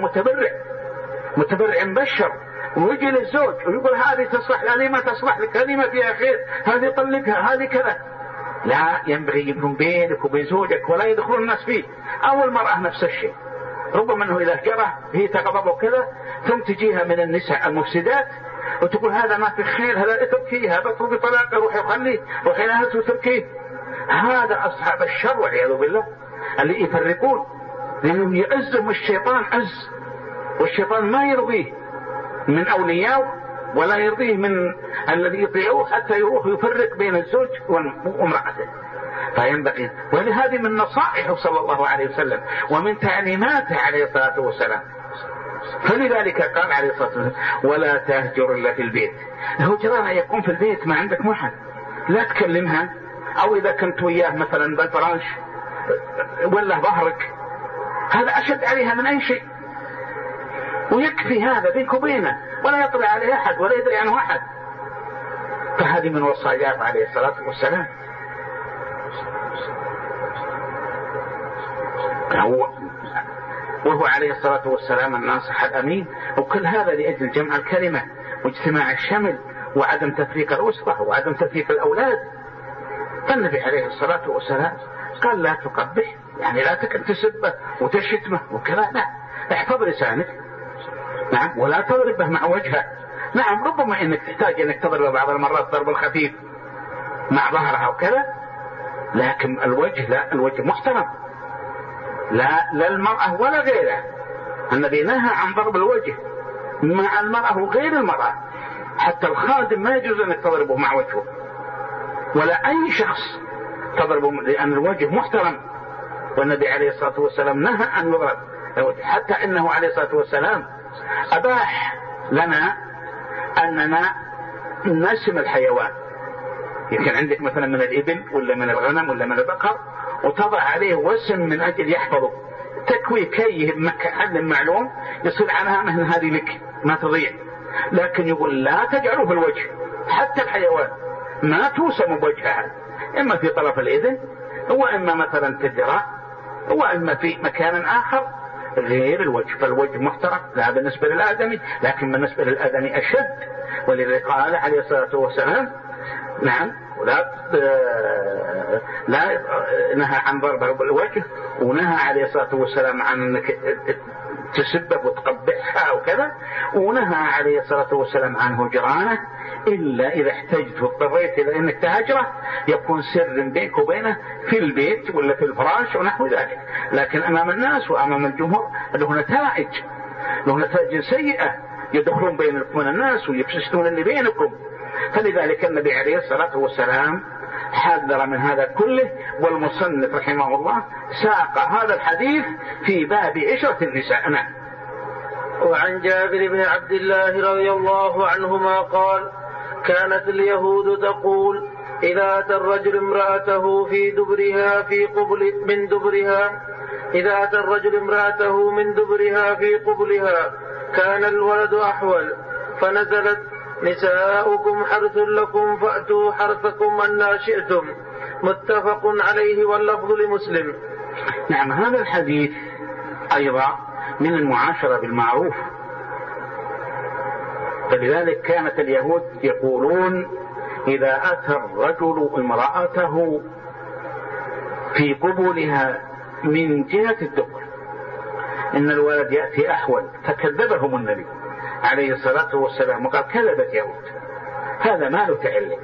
متبرع مبشر ويجي للزوج ويقول هذه تصلح، هذه ما تصلح لك، هذه ما فيها خير، هذه طلقها، هذه كذا. لا، ينبغي يكون بينك وبين زوجك ولا يدخلون الناس فيه. أو المرأة نفس الشيء، ربما أنه إذا جرى هي تغضب وكذا ثم تجيها من النساء المفسدات وتقول هذا ما في خير، هذا اتركيه، هذا اطلبي طلاقه، روحي وخليه، روحي لها وتركيه. هذا أصحاب الشر والعياذ بالله اللي يفرقون، لأنهم يعزهم الشيطان عز، والشيطان ما يرضيه من أولياءه ولا يرضيه من الذي يطيعوه حتى يروح يفرق بين الزوج وامرأته. فينبغي، ولهذه من نصائحه صلى الله عليه وسلم ومن تعليماته عليه الصلاة والسلام. فلذلك قال عليه الصلاة والسلام ولا تهجر إلا في البيت. الهجران يكون في البيت، ما عندك محن، لا تكلمها، أو إذا كنت وياه مثلا بالفراش ولا ظهرك، هذا أشد عليها من أي شيء، ويكفي هذا بينك وبينه ولا يطلع عليه أحد ولا يدري عنه أحد. فهذه من وصاياه عليه الصلاة والسلام. وهو عليه الصلاة والسلام الناصح الأمين، وكل هذا لأجل جمع الكلمة واجتماع الشمل وعدم تفريق الأسرة وعدم تفريق الأولاد. فالنبي عليه الصلاة والسلام قال لا تقبح، يعني لا تسبه وتشتمه وكذا، لا، احفظ لسانك، نعم، ولا تضربه مع وجهه. نعم، ربما انك تحتاج انك تضربه بعض المرات ضرب الخفيف مع ظهرها وكذا، لكن الوجه لا، الوجه محترم، لا المرأة ولا غيرها. النبي نهى عن ضرب الوجه مع المرأة وغير المرأة، حتى الخادم ما يجوز انك تضربه مع وجهه ولا اي شخص تضربه، لان الوجه محترم، والنبي عليه الصلاة والسلام نهى عن يضرب. حتى انه عليه الصلاة والسلام اباح لنا اننا نسم الحيوان. يمكن عندك مثلا من الإبل ولا من الغنم ولا من البقر وتضع عليه وسم من أجل يحفظه، تكوي كيه بمحل معلوم يصير عنها مثل هذه لك ما تضيع. لكن يقول لا تجعلوا في الوجه، حتى الحيوان ما توسم بوجهها، إما في طرف الإذن وإما مثلا في الذراع وإما في مكان آخر غير الوجه. فالوجه محترم لا بالنسبة للآدمي، لكن بالنسبة للآدمي أشد. ولذلك قال عليه الصلاة والسلام نعم لا نهى عن ضربه بالوجه، ونهى عليه الصلاة والسلام عن أنك تسبب وتقبحها وكذا، ونهى عليه الصلاة والسلام عن هجرانه إلا إذا احتجت واضطريت إلى أنك تهجره يكون سر بينك وبينه في البيت ولا في الفراش ونحو ذلك. لكن أمام الناس وأمام الجمهور له نتائج سيئة، يدخلون بينكم الناس ويفسدون اللي بينكم. فلذلك النبي عليه الصلاة والسلام حذر من هذا كله. والمصنف رحمه الله ساق هذا الحديث في باب عشرة النساء. نعم. وعن جابر بن عبد الله رضي الله عنهما قال: كانت اليهود تقول: إذا أتى الرجل امرأته من دبرها في قبلها كان الولد أحول، فنزلت: نساؤكم حرث لكم فأتوا حرثكم أنى شئتم. متفق عليه واللفظ لمسلم. نعم، هذا الحديث أيضا من المعاشرة بالمعروف. فلذلك كانت اليهود يقولون: إذا أتى الرجل امرأته في قبلها من جهة الدبر إن الولد يأتي أحول. فكذبهم النبي عليه الصلاة والسلام وقال: كذبت يهود، هذا ما له تعلق.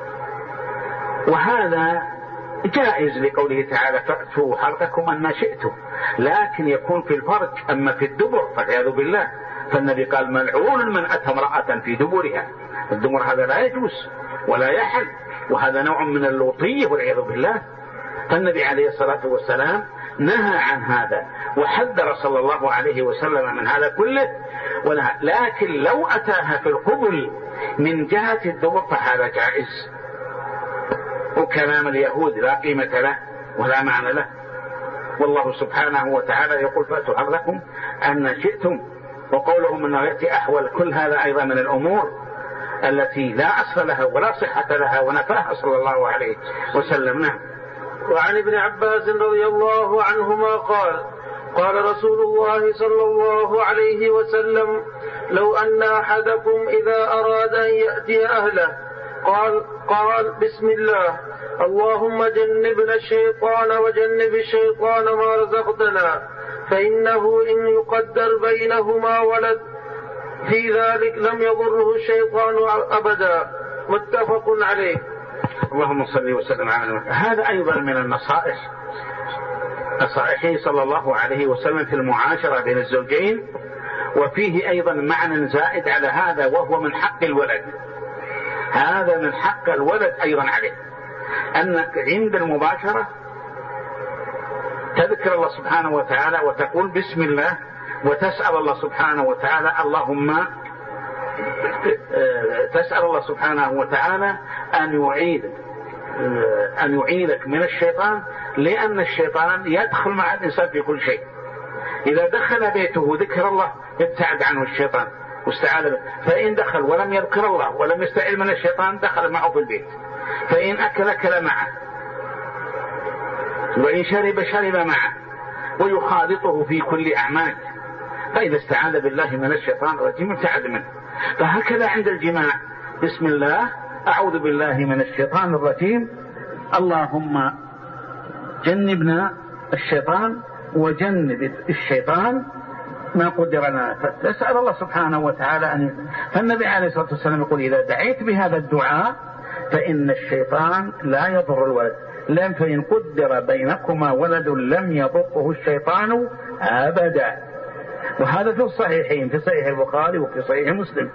وهذا جائز لقوله تعالى: فأتوا حرثكم أنى شئتم، لكن يكون في الفرج. أما في الدبر فالعياذ بالله، فالنبي قال: ملعون من أتى امرأة في دبرها. الدبر هذا لا يجوز ولا يحل، وهذا نوع من اللوطية والعياذ بالله. فالنبي عليه الصلاة والسلام نهى عن هذا وحذر صلى الله عليه وسلم من هذا كله. لكن لو أتاها في القبل من جهة الدبر فهذا جائز. وكلام اليهود لا قيمة له ولا معنى له. والله سبحانه وتعالى يقول: فأتوا حرثكم أن شئتم. وقولهم أنه يأتي أحول، كل هذا أيضا من الأمور التي لا أصل لها ولا صحة لها ونفاها صلى الله عليه وسلم. نعم. وعن ابن عباس رضي الله عنهما قال: قال رسول الله صلى الله عليه وسلم: لو أن أحدكم إذا أراد أن يأتي أهله قال بسم الله اللهم جنبنا الشيطان وجنب الشيطان ما رزقتنا، فإنه إن يقدر بينهما ولد في ذلك لم يضره الشيطان أبدا. متفق عليه. اللهم صل وسلم على النبي. هذا أيضا من النصائح نصائحه صلى الله عليه وسلم في المعاشرة بين الزوجين. وفيه أيضا معنى زائد على هذا، وهو من حق الولد. هذا من حق الولد أيضا عليه، أنك عند المباشرة تذكر الله سبحانه وتعالى وتقول بسم الله، وتسأل الله سبحانه وتعالى تسأل الله سبحانه وتعالى أن يعيذك من الشيطان، لأن الشيطان يدخل مع الإنسان في كل شيء. إذا دخل بيته ذكر الله يبتعد عنه الشيطان واستعاذ به. فإن دخل ولم يذكر الله ولم يستعيذ من الشيطان دخل معه في البيت. فإن أكل معه، وإن شرب معه، ويخالطه في كل أعماله. فإذا استعاذ بالله من الشيطان الرجيم ابتعد منه. فهكذا عند الجماع: بسم الله، أعوذ بالله من الشيطان الرجيم، اللهم جنبنا الشيطان وجنب الشيطان ما قدر لنا. فتسأل الله سبحانه وتعالى فالنبي عليه الصلاة والسلام يقول: إذا دعيت بهذا الدعاء فإن الشيطان لا يضر الولد، فإن قدر بينكما ولد لم يضره الشيطان أبدا. وهذا في الصحيحين، في صحيح البخاري وفي صحيح مسلم.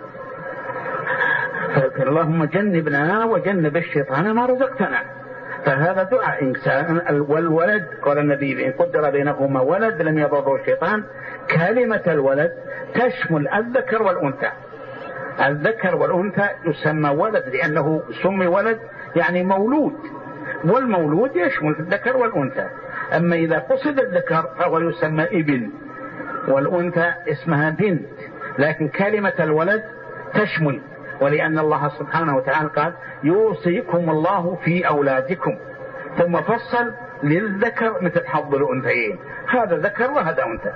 اللهم جنبنا وجنب الشيطان ما رزقتنا. فهذا دعاء إنسان. والولد قال النبي: إن قدر بينهما ولد لم يضره الشيطان. كلمة الولد تشمل الذكر والأنثى. الذكر والأنثى يسمى ولد لأنه سمي ولد يعني مولود، والمولود يشمل الذكر والأنثى. أما إذا قصد الذكر فهو يسمى ابن، والأنثى اسمها بنت، لكن كلمة الولد تشمل، ولأن الله سبحانه وتعالى قال يوصيكم الله في أولادكم، ثم فصل للذكر مثل حظ الأنثيين، هذا ذكر وهذا أنثى.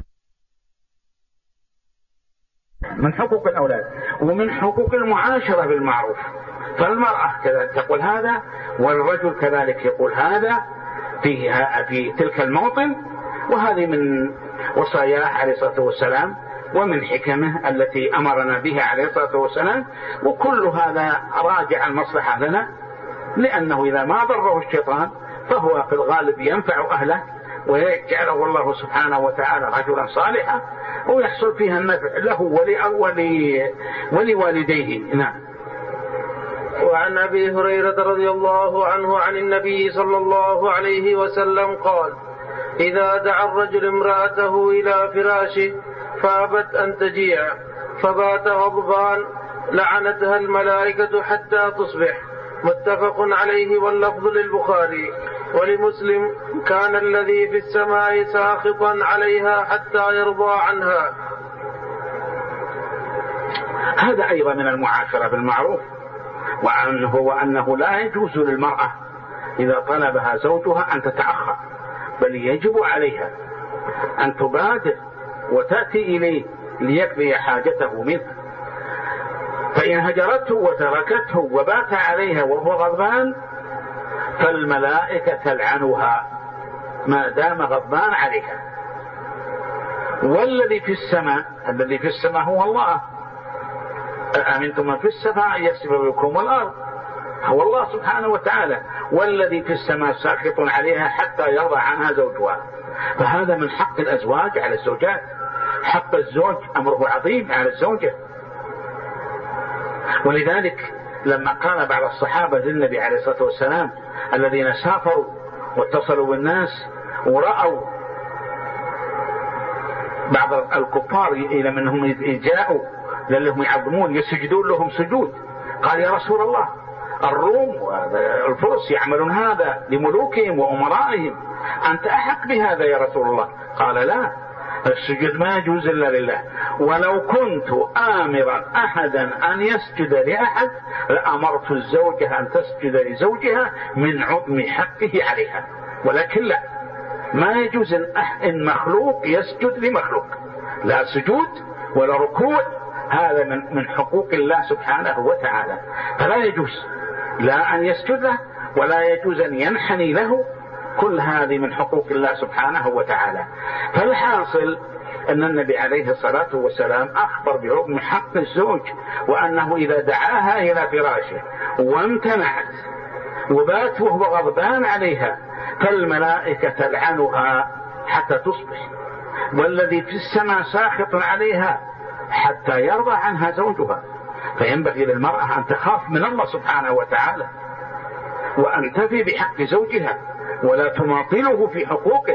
من حقوق الأولاد ومن حقوق المعاشرة بالمعروف، فالمرأة كذلك تقول هذا، والرجل كذلك يقول هذا في تلك الموطن. وهذه من وصاياه عليه الصلاة والسلام ومن حكمه التي أمرنا بها عليه الصلاة والسلام، وكل هذا راجع المصلحة لنا، لأنه إذا ما ضره الشيطان فهو في الغالب ينفع أهله ويجعله الله سبحانه وتعالى رجلا صالحا، ويحصل فيها النفع له ولوالديه. نعم. وعن أبي هريرة رضي الله عنه عن النبي صلى الله عليه وسلم قال: إذا دعا الرجل امرأته إلى فراشه فأبت أن تجيع فبات غضبان لعنتها الملائكة حتى تصبح. متفق عليه، واللفظ للبخاري. ولمسلم: كان الذي في السماء ساخطا عليها حتى يرضى عنها. هذا أيضا من المعاشرة بالمعروف، وأنه لا يجوز للمرأة إذا طلبها زوجها أن تتأخر، بل يجب عليها أن تبادر وتأتي إليه ليقضي حاجته منه. فإن هجرته وتركته وبات عليها وهو غضبان فالملائكة تلعنها ما دام غضبان عليها. والذي في السماء هو الله. أأمنتم من في السماء يخسف بكم الأرض، هو الله سبحانه وتعالى. والذي في السماء ساخط عليها حتى يرضى عنها زوجها. فهذا من حق الأزواج على الزوجات. حق الزوج أمره عظيم على الزوجة. ولذلك لما قال بعض الصحابة للنبي عليه الصلاة والسلام الذين سافروا واتصلوا بالناس ورأوا بعض الكفار إلى منهم جاءوا لأنهم يعظمون يسجدون لهم سجود، قال: يا رسول الله، الروم والفرس يعملون هذا لملوكهم وأمرائهم، أنت أحق بهذا يا رسول الله؟ قال: لا، السجود ما يجوز إلا لله، ولو كنت آمرا أحدا أن يسجد لأحد لأمرت الزوجة أن تسجد لزوجها من عظم حقه عليها. ولكن لا، ما يجوز إن مخلوق يسجد لمخلوق، لا سجود ولا ركوع، هذا من حقوق الله سبحانه وتعالى، فلا يجوز لا أن يسجد له ولا يجوز أن ينحني له، كل هذه من حقوق الله سبحانه وتعالى. فالحاصل أن النبي عليه الصلاة والسلام أخبر بعظم حق الزوج، وأنه إذا دعاها إلى فراشه وامتنعت وبات وهو غضبان عليها فالملائكة تلعنها حتى تصبح. والذي في السماء ساخط عليها حتى يرضى عنها زوجها. فينبغي للمرأة أن تخاف من الله سبحانه وتعالى وأن تفي بحق زوجها ولا تماطله في حقوقه.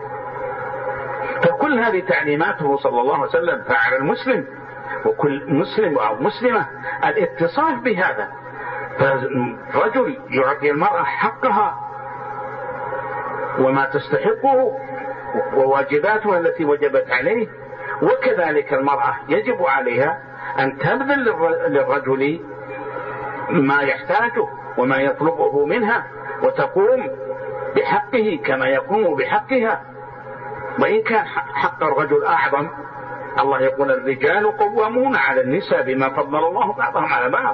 فكل هذه تعليماته صلى الله عليه وسلم، فعلى المسلم وكل مسلم أو مسلمة الاتصاف بهذا. فرجل يعطي المرأة حقها وما تستحقه وواجباتها التي وجبت عليه، وكذلك المرأة يجب عليها أن تبذل للرجل ما يحتاجه وما يطلبه منها، وتقوم بحقه كما يقوم بحقها. وإن كان حق الرجل أعظم، الله يقول: الرجال قوامون على النساء بما فضل الله بعضهم على بعض.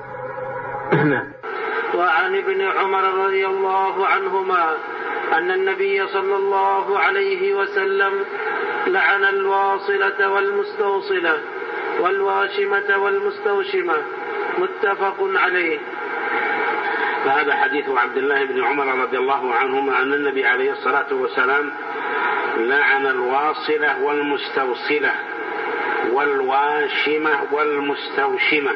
وعن ابن عمر رضي الله عنهما أن النبي صلى الله عليه وسلم لعن الواصلة والمستوصلة والواشمة والمستوشمة. متفق عليه. فهذا حديث عبد الله بن عمر رضي الله عنهما أن النبي عليه الصلاة والسلام لعن الواصلة والمستوصلة والواشمة والمستوشمة.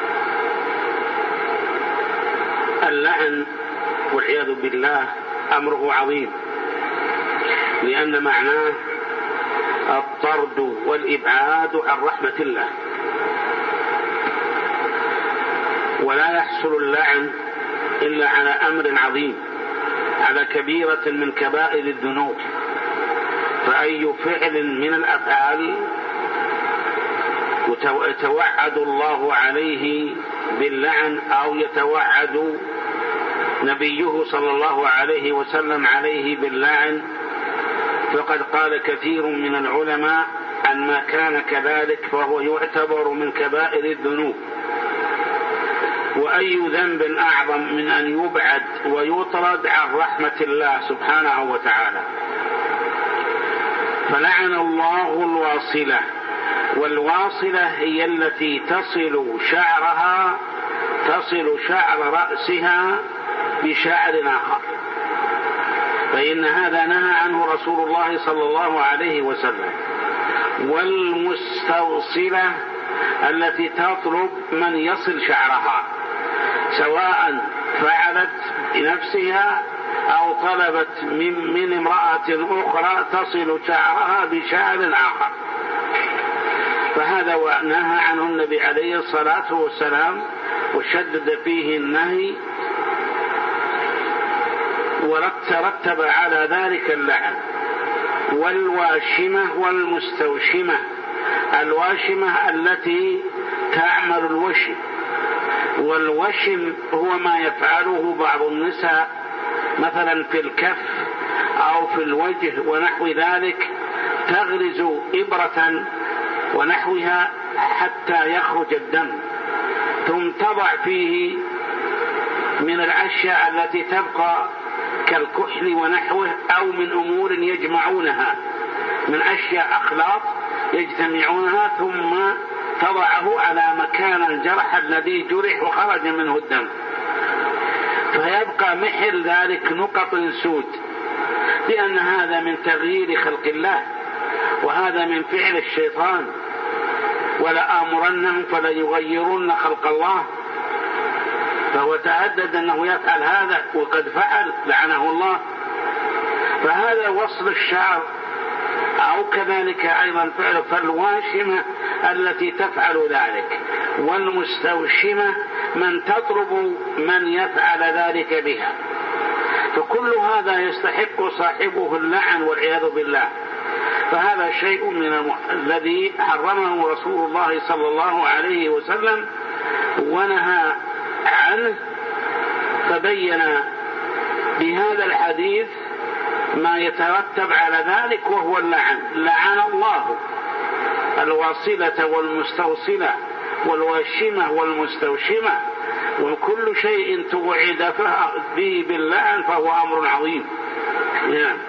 اللعن والعياذ بالله أمره عظيم، لأن معناه الطرد والإبعاد عن رحمة الله. ولا يحصل اللعن إلا على أمر عظيم، على كبيرة من كبائر الذنوب، فأي فعل من الأفعال يتوعد الله عليه باللعن أو يتوعد نبيه صلى الله عليه وسلم عليه باللعن، فقد قال كثير من العلماء أن ما كان كذلك فهو يعتبر من كبائر الذنوب. وأي ذنب أعظم من أن يبعد ويطرد عن رحمة الله سبحانه وتعالى. فلعن الله الواصلة، والواصلة هي التي تصل شعر رأسها بشعر آخر، فإن هذا نهى عنه رسول الله صلى الله عليه وسلم. والمستوصلة التي تطلب من يصل شعرها، سواء فعلت بنفسها أو طلبت من امرأة أخرى تصل شعرها بشعر آخر، فهذا نهى عنه النبي عليه الصلاة والسلام وشدد فيه النهي، ورتب على ذلك اللعن. والواشمة والمستوشمة، الواشمة التي تعمل الوشم، والوشم هو ما يفعله بعض النساء مثلا في الكف أو في الوجه ونحو ذلك، تغرز إبرة ونحوها حتى يخرج الدم، ثم تضع فيه من الأشياء التي تبقى كالكحل ونحوه، أو من أمور يجمعونها من أشياء أخلاط يجتمعونها، ثم تضعه على مكان الجرح الذي جرح وخرج منه الدم، فيبقى محل ذلك نقط سود، لأن هذا من تغيير خلق الله، وهذا من فعل الشيطان. ولآمرنهم فليغيرن خلق الله، فهو تهدد أنه يفعل هذا وقد فعل لعنه الله. فهذا وصل الشعر، أو كذلك أيضا فعل. فالواشمة التي تفعل ذلك، والمستوشمة من تطلب من يفعل ذلك بها، فكل هذا يستحق صاحبه اللعن والعياذ بالله. فهذا شيء من الذي حرمه رسول الله صلى الله عليه وسلم ونهى عنه، فبين بهذا الحديث ما يترتب على ذلك وهو اللعن. لعن الله الواصلة والمستوصلة والواشمة والمستوشمة، وكل شيء توعد به باللعن فهو أمر عظيم. نعم.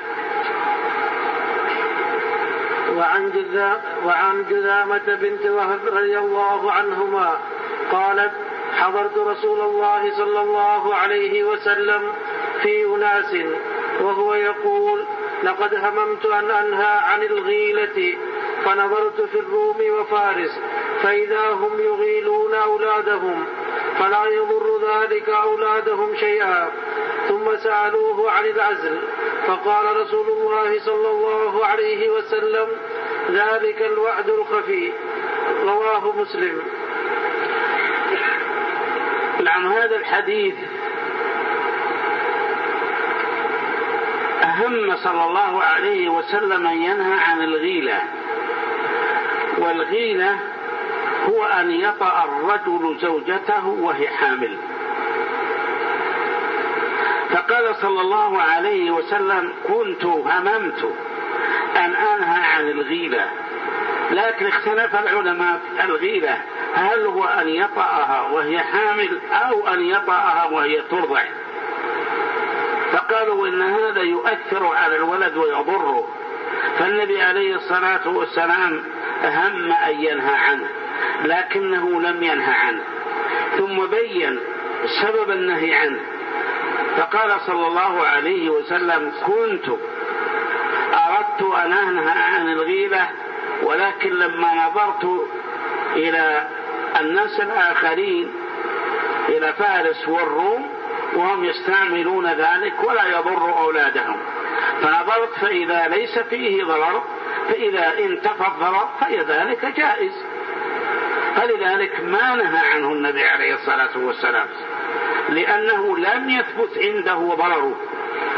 وعن جذامة بنت وهب رضي الله عنهما قالت: حضرت رسول الله صلى الله عليه وسلم في أناس وهو يقول: لقد هممت أن أنهى عن الغيلة، فنظرت في الروم وفارس فإذا هم يغيلون أولادهم، فلا يضر ذلك أولادهم شيئا. ثم سألوه عن العزل، فقال رسول الله صلى الله عليه وسلم: ذلك الوعد الخفي. رواه مسلم. عن هذا الحديث أهم صلى الله عليه وسلم أن ينهى عن الغيلة. والغيلة هو أن يطأ الرجل زوجته وهي حامل. فقال صلى الله عليه وسلم: كنت هممت أن أنهى عن الغيلة، لكن اختلف العلماء في الغيلة، هل هو أن يطأها وهي حامل أو أن يطأها وهي ترضع؟ فقالوا إن هذا يؤثر على الولد ويضره، فالنبي عليه الصلاة والسلام هم أن ينهى عنه لكنه لم ينهى عنه، ثم بين سبب النهي عنه، فقال صلى الله عليه وسلم: كنت أردت أن أنهى عن الغيبة، ولكن لما نظرت إلى الناس الآخرين إلى فارس والروم وهم يستعملون ذلك ولا يضر أولادهم، فنظرت فإذا ليس فيه ضرر، فإذا انتفى الضرر فذلك جائز، فلذلك ما نهى عنه النبي عليه الصلاة والسلام، لأنه لم يثبت عنده ضرره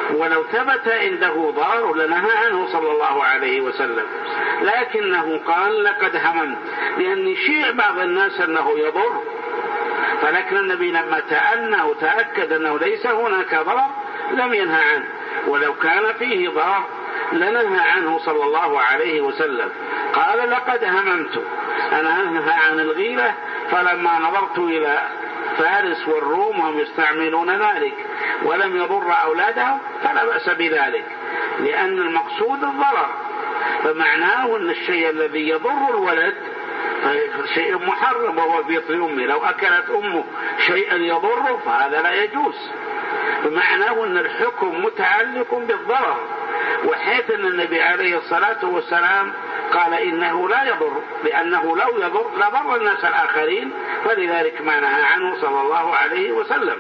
ولو ثبت عنده ضرر لنهى عنه صلى الله عليه وسلم، لكنه قال لقد هممت، لأن شيء بعض الناس أنه يضر، فلكن النبي لما تأنى وتأكد أنه ليس هناك ضرر لم ينهى عنه، ولو كان فيه ضرر لنهى عنه صلى الله عليه وسلم. قال لقد هممت أنا أنهى عن الغيلة، فلما نظرت إلى فارس والروم هم يستعملون ذلك ولم يضر أولادهم فلا بأس بذلك، لأن المقصود الضرر، فمعناه أن الشيء الذي يضر الولد شيء محرم وهو في بطن أمه، لو أكلت أمه شيئا يضره فهذا لا يجوز، بمعناه أن الحكم متعلق بالضرر، وحيث أن النبي عليه الصلاة والسلام قال إنه لا يضر، لأنه لو يضر لضر الناس الآخرين، فلذلك ما نهى عنه صلى الله عليه وسلم.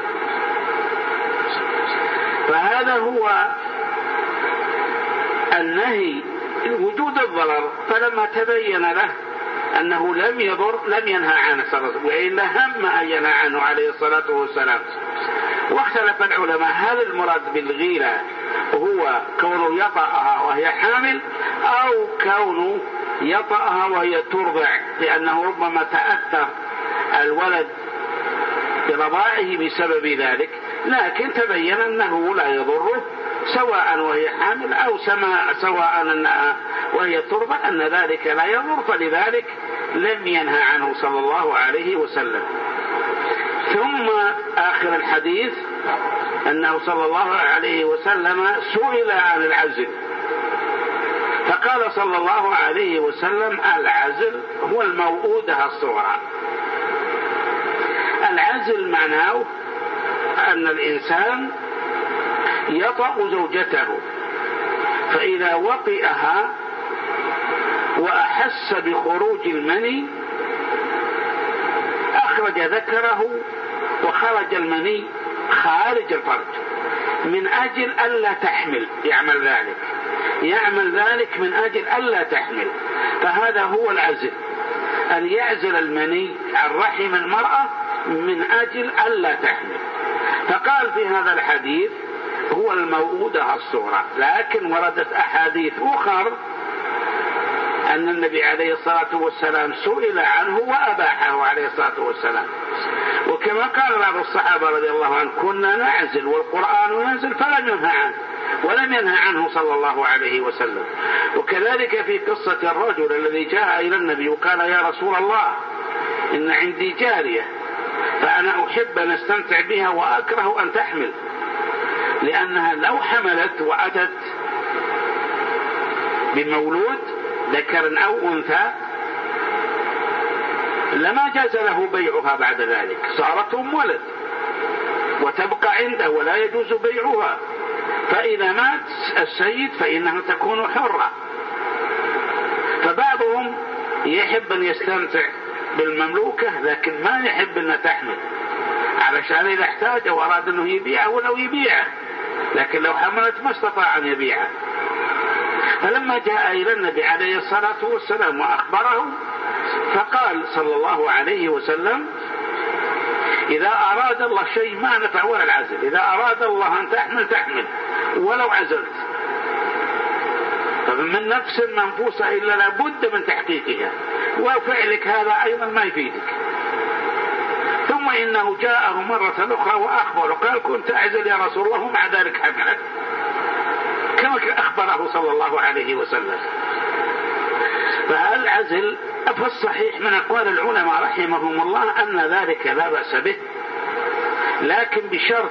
فهذا هو النهي وجود الضرر، فلما تبين له أنه لم يضر لم ينهى عنه صلى الله عليه وسلم، وإلا هم أن ينهى عنه عليه الصلاة والسلام. واختلف العلماء هل المراد بالغيلة هو كونه يطأها وهي حامل أو كونه يطأها وهي ترضع، لأنه ربما تأثر الولد برضاعه بسبب ذلك، لكن تبين أنه لا يضره سواء وهي حامل أو سواء أنها وهي ترضع، أن ذلك لا يضر، فلذلك لم ينهى عنه صلى الله عليه وسلم. ثم آخر الحديث أنه صلى الله عليه وسلم سئل عن العزل، فقال صلى الله عليه وسلم العزل هو الموؤودة الصغرى. العزل معناه أن الإنسان يطأ زوجته، فإذا وطئها وأحس بخروج المني أخرج ذكره وخرج المني خارج الفرج من أجل ألا تحمل، يعمل ذلك من أجل ألا تحمل، فهذا هو العزل، أن يعزل المني عن رحم المرأة من أجل ألا تحمل. فقال في هذا الحديث هو الموؤودة الصغرى، لكن وردت أحاديث أخرى أن النبي عليه الصلاة والسلام سئل عنه وأباحه عليه الصلاة والسلام، وكما قال بعض الصحابة رضي الله عنه كنا نعزل والقرآن ينزل فلم ينهى عنه ولم ينهى عنه صلى الله عليه وسلم. وكذلك في قصة الرجل الذي جاء إلى النبي وقال يا رسول الله إن عندي جارية فأنا أحب أن أستمتع بها وأكره أن تحمل، لأنها لو حملت وأتت بمولود ذكر أو أنثى لما جاز له بيعها بعد ذلك، صارت أم ولد وتبقى عنده ولا يجوز بيعها، فإذا مات السيد فإنها تكون حرة. فبعضهم يحب أن يستمتع بالمملوكة لكن ما يحب أن تحمل، علشان إذا احتاج وأراد أنه يبيعه ولو يبيعه، لكن لو حملت ما استطاع أن يبيعه. فلما جاء إلى النبي عليه الصلاة والسلام وأخبره فقال صلى الله عليه وسلم إذا أراد الله شيء ما نفع ولا العزل، إذا أراد الله أن تحمل ولو عزلت، فمن نفس منفوسة إلا لابد من تحقيقها، وفعلك هذا أيضا ما يفيدك. ثم إنه جاءه مرة أخرى وأخبره قال كنت أعزل يا رسول الله ومع ذلك حملت، كما أخبره صلى الله عليه وسلم. فالعزل فالصحيح من أقوال العلماء رحمهم الله أن ذلك لا بأس به، لكن بشرط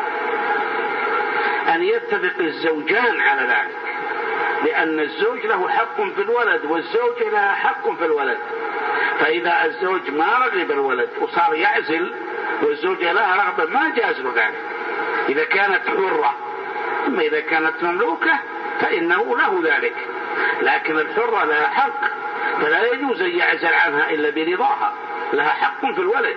أن يتفق الزوجان على ذلك، لأن الزوج له حق في الولد والزوجة لها حق في الولد، فإذا الزوج ما رغب الولد وصار يعزل والزوجة لها رغبة ما جاز له ذلك إذا كانت حرة، أما إذا كانت مملوكة فإنه له ذلك، لكن الحرة لها حق فلا يجوز أن يعزل عنها إلا برضاها، لها حق في الولد.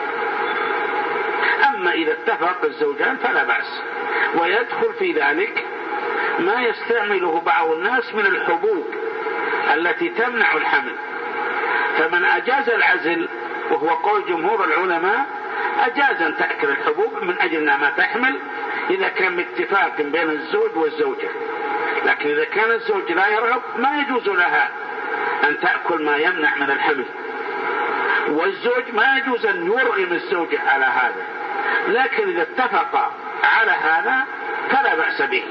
أما إذا اتفق الزوجان فلا بأس. ويدخل في ذلك ما يستعمله بعض الناس من الحبوب التي تمنع الحمل، فمن أجاز العزل وهو قول جمهور العلماء أجاز أن تأكل الحبوب من أجل ما تحمل، إذا كان باتفاق بين الزوج والزوجة. لكن إذا كان الزوج لا يرغب ما يجوز لها أن تأكل ما يمنع من الحمل، والزوج ما يجوز أن يرغم الزوجة على هذا. لكن إذا اتفق على هذا فلا بأس به.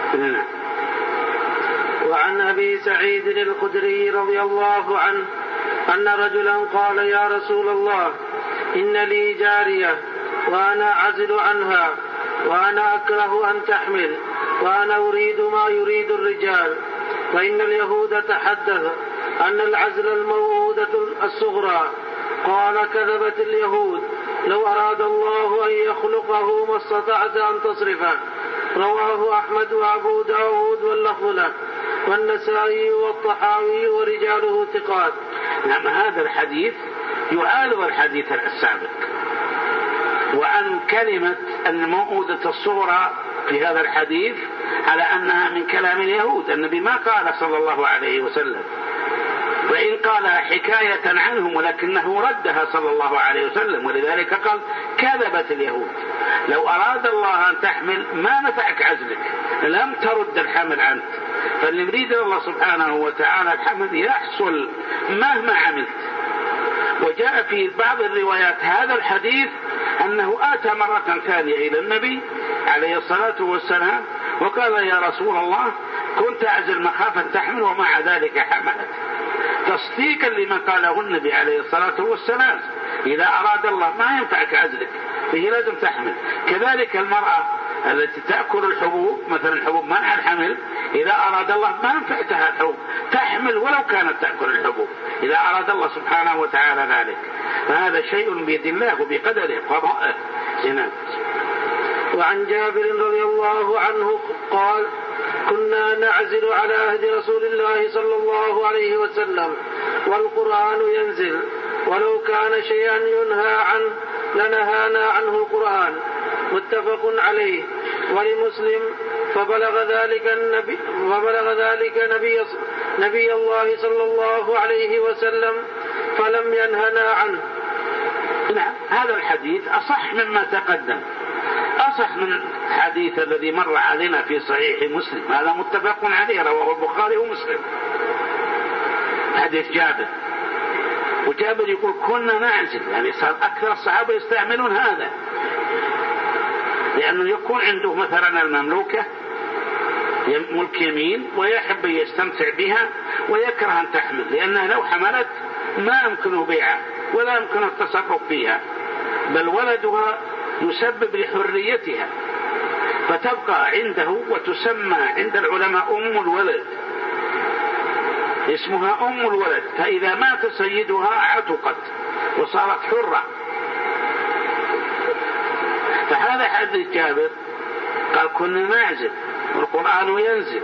وعن أبي سعيد الخدري رضي الله عنه أن رجلا قال: يا رسول الله، إن لي جارية وأنا أعزل عنها وأنا أكره أن تحمل وأنا أريد ما يريد الرجال، فإن اليهود تحدث أن العزل الموعودة الصغرى. قال: كذبت اليهود، لو أراد الله أن يخلقه ما استطعت أن تصرفه. رواه أحمد وأبو داود واللفظ له والنسائي والطحاوي ورجاله ثقات. هذا الحديث يعارض الحديث السابق، وأن كلمة الموعودة الصغرى في هذا الحديث على أنها من كلام اليهود. النبي ما قال صلى الله عليه وسلم، وإن قالها حكاية عنهم ولكنه ردها صلى الله عليه وسلم، ولذلك قال: كذبت اليهود، لو أراد الله أن تحمل ما نفعك عزلك، لم ترد الحمل عنك. فاللي يريد الله سبحانه وتعالى الحمل يحصل مهما عملت. وجاء في بعض الروايات هذا الحديث أنه آتى مرة ثانية إلى النبي عليه الصلاة والسلام وقال: يا رسول الله، كنت أعزل مخافة تحمل ومع ذلك حملت، تصديقا لما قاله النبي عليه الصلاة والسلام: إذا أراد الله ما ينفعك عزلك، فهي لازم تحمل. كذلك المرأة التي تأكل الحبوب، مثلا الحبوب منع الحمل، إذا أراد الله ما ينفعتها الحبوب، تحمل ولو كانت تأكل الحبوب إذا أراد الله سبحانه وتعالى ذلك. فهذا شيء بيد الله وبقدره قضائه. وعن جابر رضي الله عنه قال: كنا نعزل على عهد رسول الله صلى الله عليه وسلم والقرآن ينزل، ولو كان شيئا ينهى عنه لنهانا عنه القرآن. متفق عليه. ولمسلم: فبلغ ذلك نبي الله صلى الله عليه وسلم فلم ينهنا عنه. هذا الحديث أصح مما تقدم، أصح من الحديث الذي مر علينا في صحيح مسلم. هذا متفق عليه، رواه البخاري ومسلم، حديث جابر. وجابر يقول: كنا نعزل، يعني صار أكثر الصحابة يستعملون هذا، لأنه يكون عنده مثلا المملوكة ملك يمين ويحب يستمتع بها ويكره أن تحمل، لأنها لو حملت ما يمكنه بيعها ولا يمكن التصرف فيها، بل ولدها يسبب لحريتها، فتبقى عنده وتسمى عند العلماء أم الولد، اسمها أم الولد. فإذا مات سيدها عتقت وصارت حرة. فهذا حديث جابر قال: كنا نعزل والقرآن ينزل.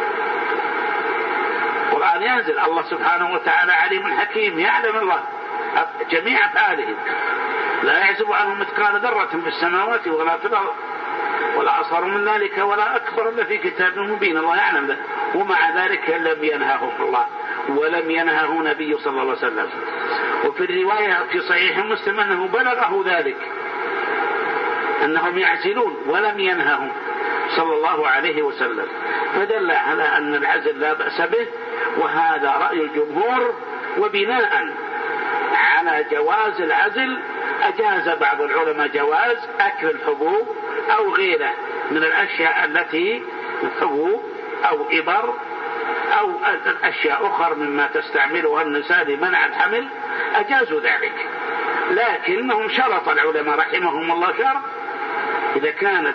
القرآن ينزل، الله سبحانه وتعالى عليم حكيم، يعلم الله جميع أفعاله، لا يعزب عنه مثقال ذرة في السماوات ولا في الأرض ولا أصغر من ذلك ولا أكبر إلا في كتاب مبين. الله يعلم ذلك، ومع ذلك لم ينهه الله ولم ينهه نبي صلى الله عليه وسلم. وفي الرواية في صحيح مسلم أنه بلغه ذلك، أنهم يعزلون ولم ينههم صلى الله عليه وسلم، فدل على أن العزل لا بأس به. وهذا رأي الجمهور. وبناء على جواز العزل أجاز بعض العلماء جواز أكل الحبوب أو غيره من الأشياء التي حبوب أو إبر أو أشياء أخرى مما تستعملها النساء لمنع الحمل، أجازوا ذلك. لكنهم شرط العلماء رحمهم الله شرط: إذا كانت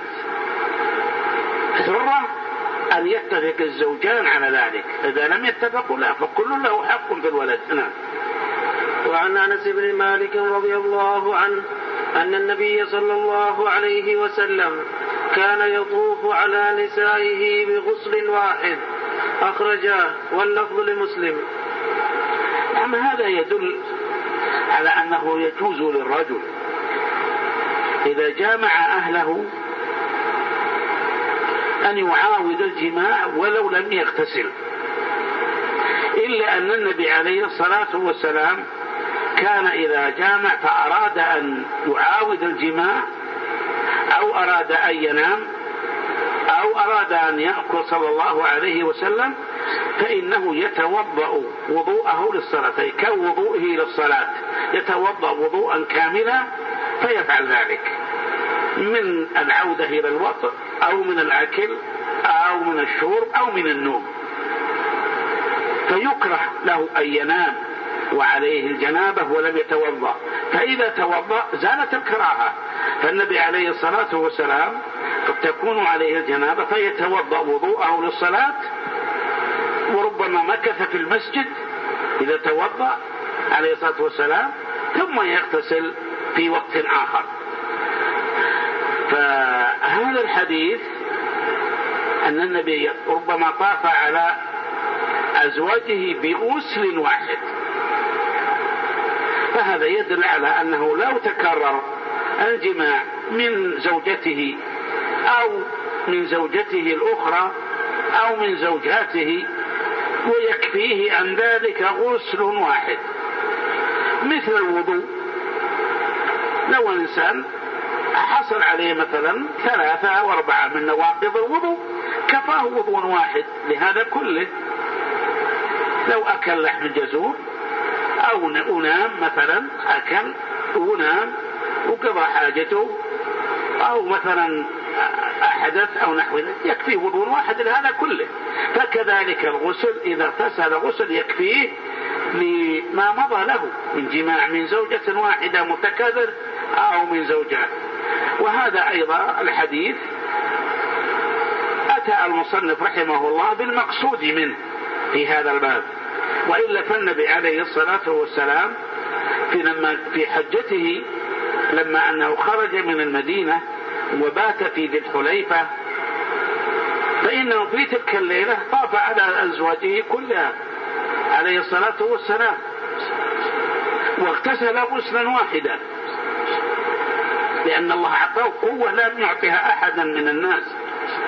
حرة أن يتفق الزوجان على ذلك، إذا لم يتفقوا لا، فكل له حق في الولد. وعن أنس بن مالك رضي الله عنه أن النبي صلى الله عليه وسلم كان يطوف على نسائه بغسل واحد، أخرجاه واللفظ لمسلم. أما هذا يدل على أنه يجوز للرجل إذا جامع أهله أن يعاود الجماع ولو لم يغتسل، إلا أن النبي عليه الصلاة والسلام كان إذا جامع فأراد أن يعاود الجماع أو أراد أن ينام أو أراد أن يأكل صلى الله عليه وسلم فإنه يتوضأ وضوءه للصلاة كوضوئه للصلاة، يتوضأ وضوءا كاملا فيفعل ذلك من العودة إلى الوطء أو من الأكل أو من الشرب أو من النوم. فيكره له أن ينام وعليه الجنابة ولم يتوضأ، فإذا توضأ زالت الكراهة. فالنبي عليه الصلاة والسلام قد تكون عليه الجنابة فيتوضأ وضوءه للصلاة، وربما مكث في المسجد إذا توضأ عليه الصلاة والسلام ثم يغتسل في وقت آخر. فهذا الحديث أن النبي ربما طاف على أزواجه بغسل واحد، فهذا يدل على أنه لو تكرر الجماع من زوجته أو من زوجته الأخرى أو من زوجاته ويكفيه عن ذلك غسل واحد. مثل الوضوء، لو الإنسان حصل عليه مثلا 3 أو 4 من نواقض الوضوء كفاه وضوء واحد لهذا كله. لو أكل لحم الجزور أو أنام مثلا، أكل ونام وقضى حاجته أو مثلا أحدث أو نحو ذلك يكفيه وضوء واحد لهذا كله. فكذلك الغسل إذا اغتسل غسل يكفيه لما مضى له من جماع من زوجة واحدة متكرر أو من زوجات. وهذا أيضا الحديث أتى المصنف رحمه الله بالمقصود منه في هذا الباب، وإلا فالنبي عليه الصلاة والسلام في حجته لما أنه خرج من المدينة وبات في ذي الحليفة فإنه في تلك الليلة طاف على أزواجه كلها عليه الصلاة والسلام واغتسل غسلا واحدا، لأن الله أعطاه قوة لم يعطيها أحدا من الناس،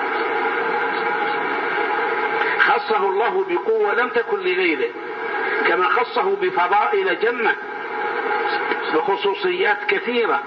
خصه الله بقوة لم تكن لغيره، كما خصه بفضائل جنة وخصوصيات كثيرة،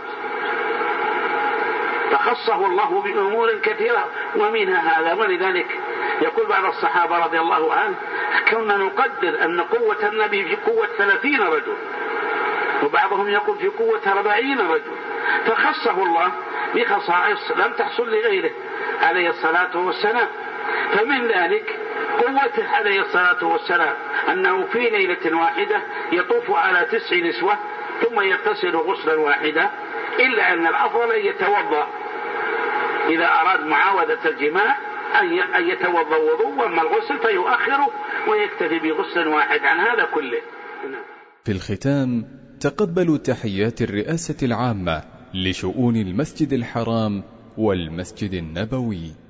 فخصه الله بأمور كثيرة ومنها هذا. ولذلك يقول بعض الصحابة رضي الله عنه كنا نقدر أن قوة النبي في قوة 30 رجل، وبعضهم يقول في قوة 40 رجل، فخصه الله بخصائص لم تحصل لغيره عليه الصلاة والسلام. فمن ذلك قوته عليه الصلاة والسلام أنه في ليلة واحدة يطوف على 9 نسوة ثم يغتسل غسلا واحدا، إلا أن الأفضل أن يتوضأ إذا أراد معاودة الجماع أن يتوضأ وضوء، وأما الغسل فيؤخره ويكتفي بغسل واحد عن هذا كله. في الختام تقبلوا تحيات الرئاسة العامة لشؤون المسجد الحرام والمسجد النبوي.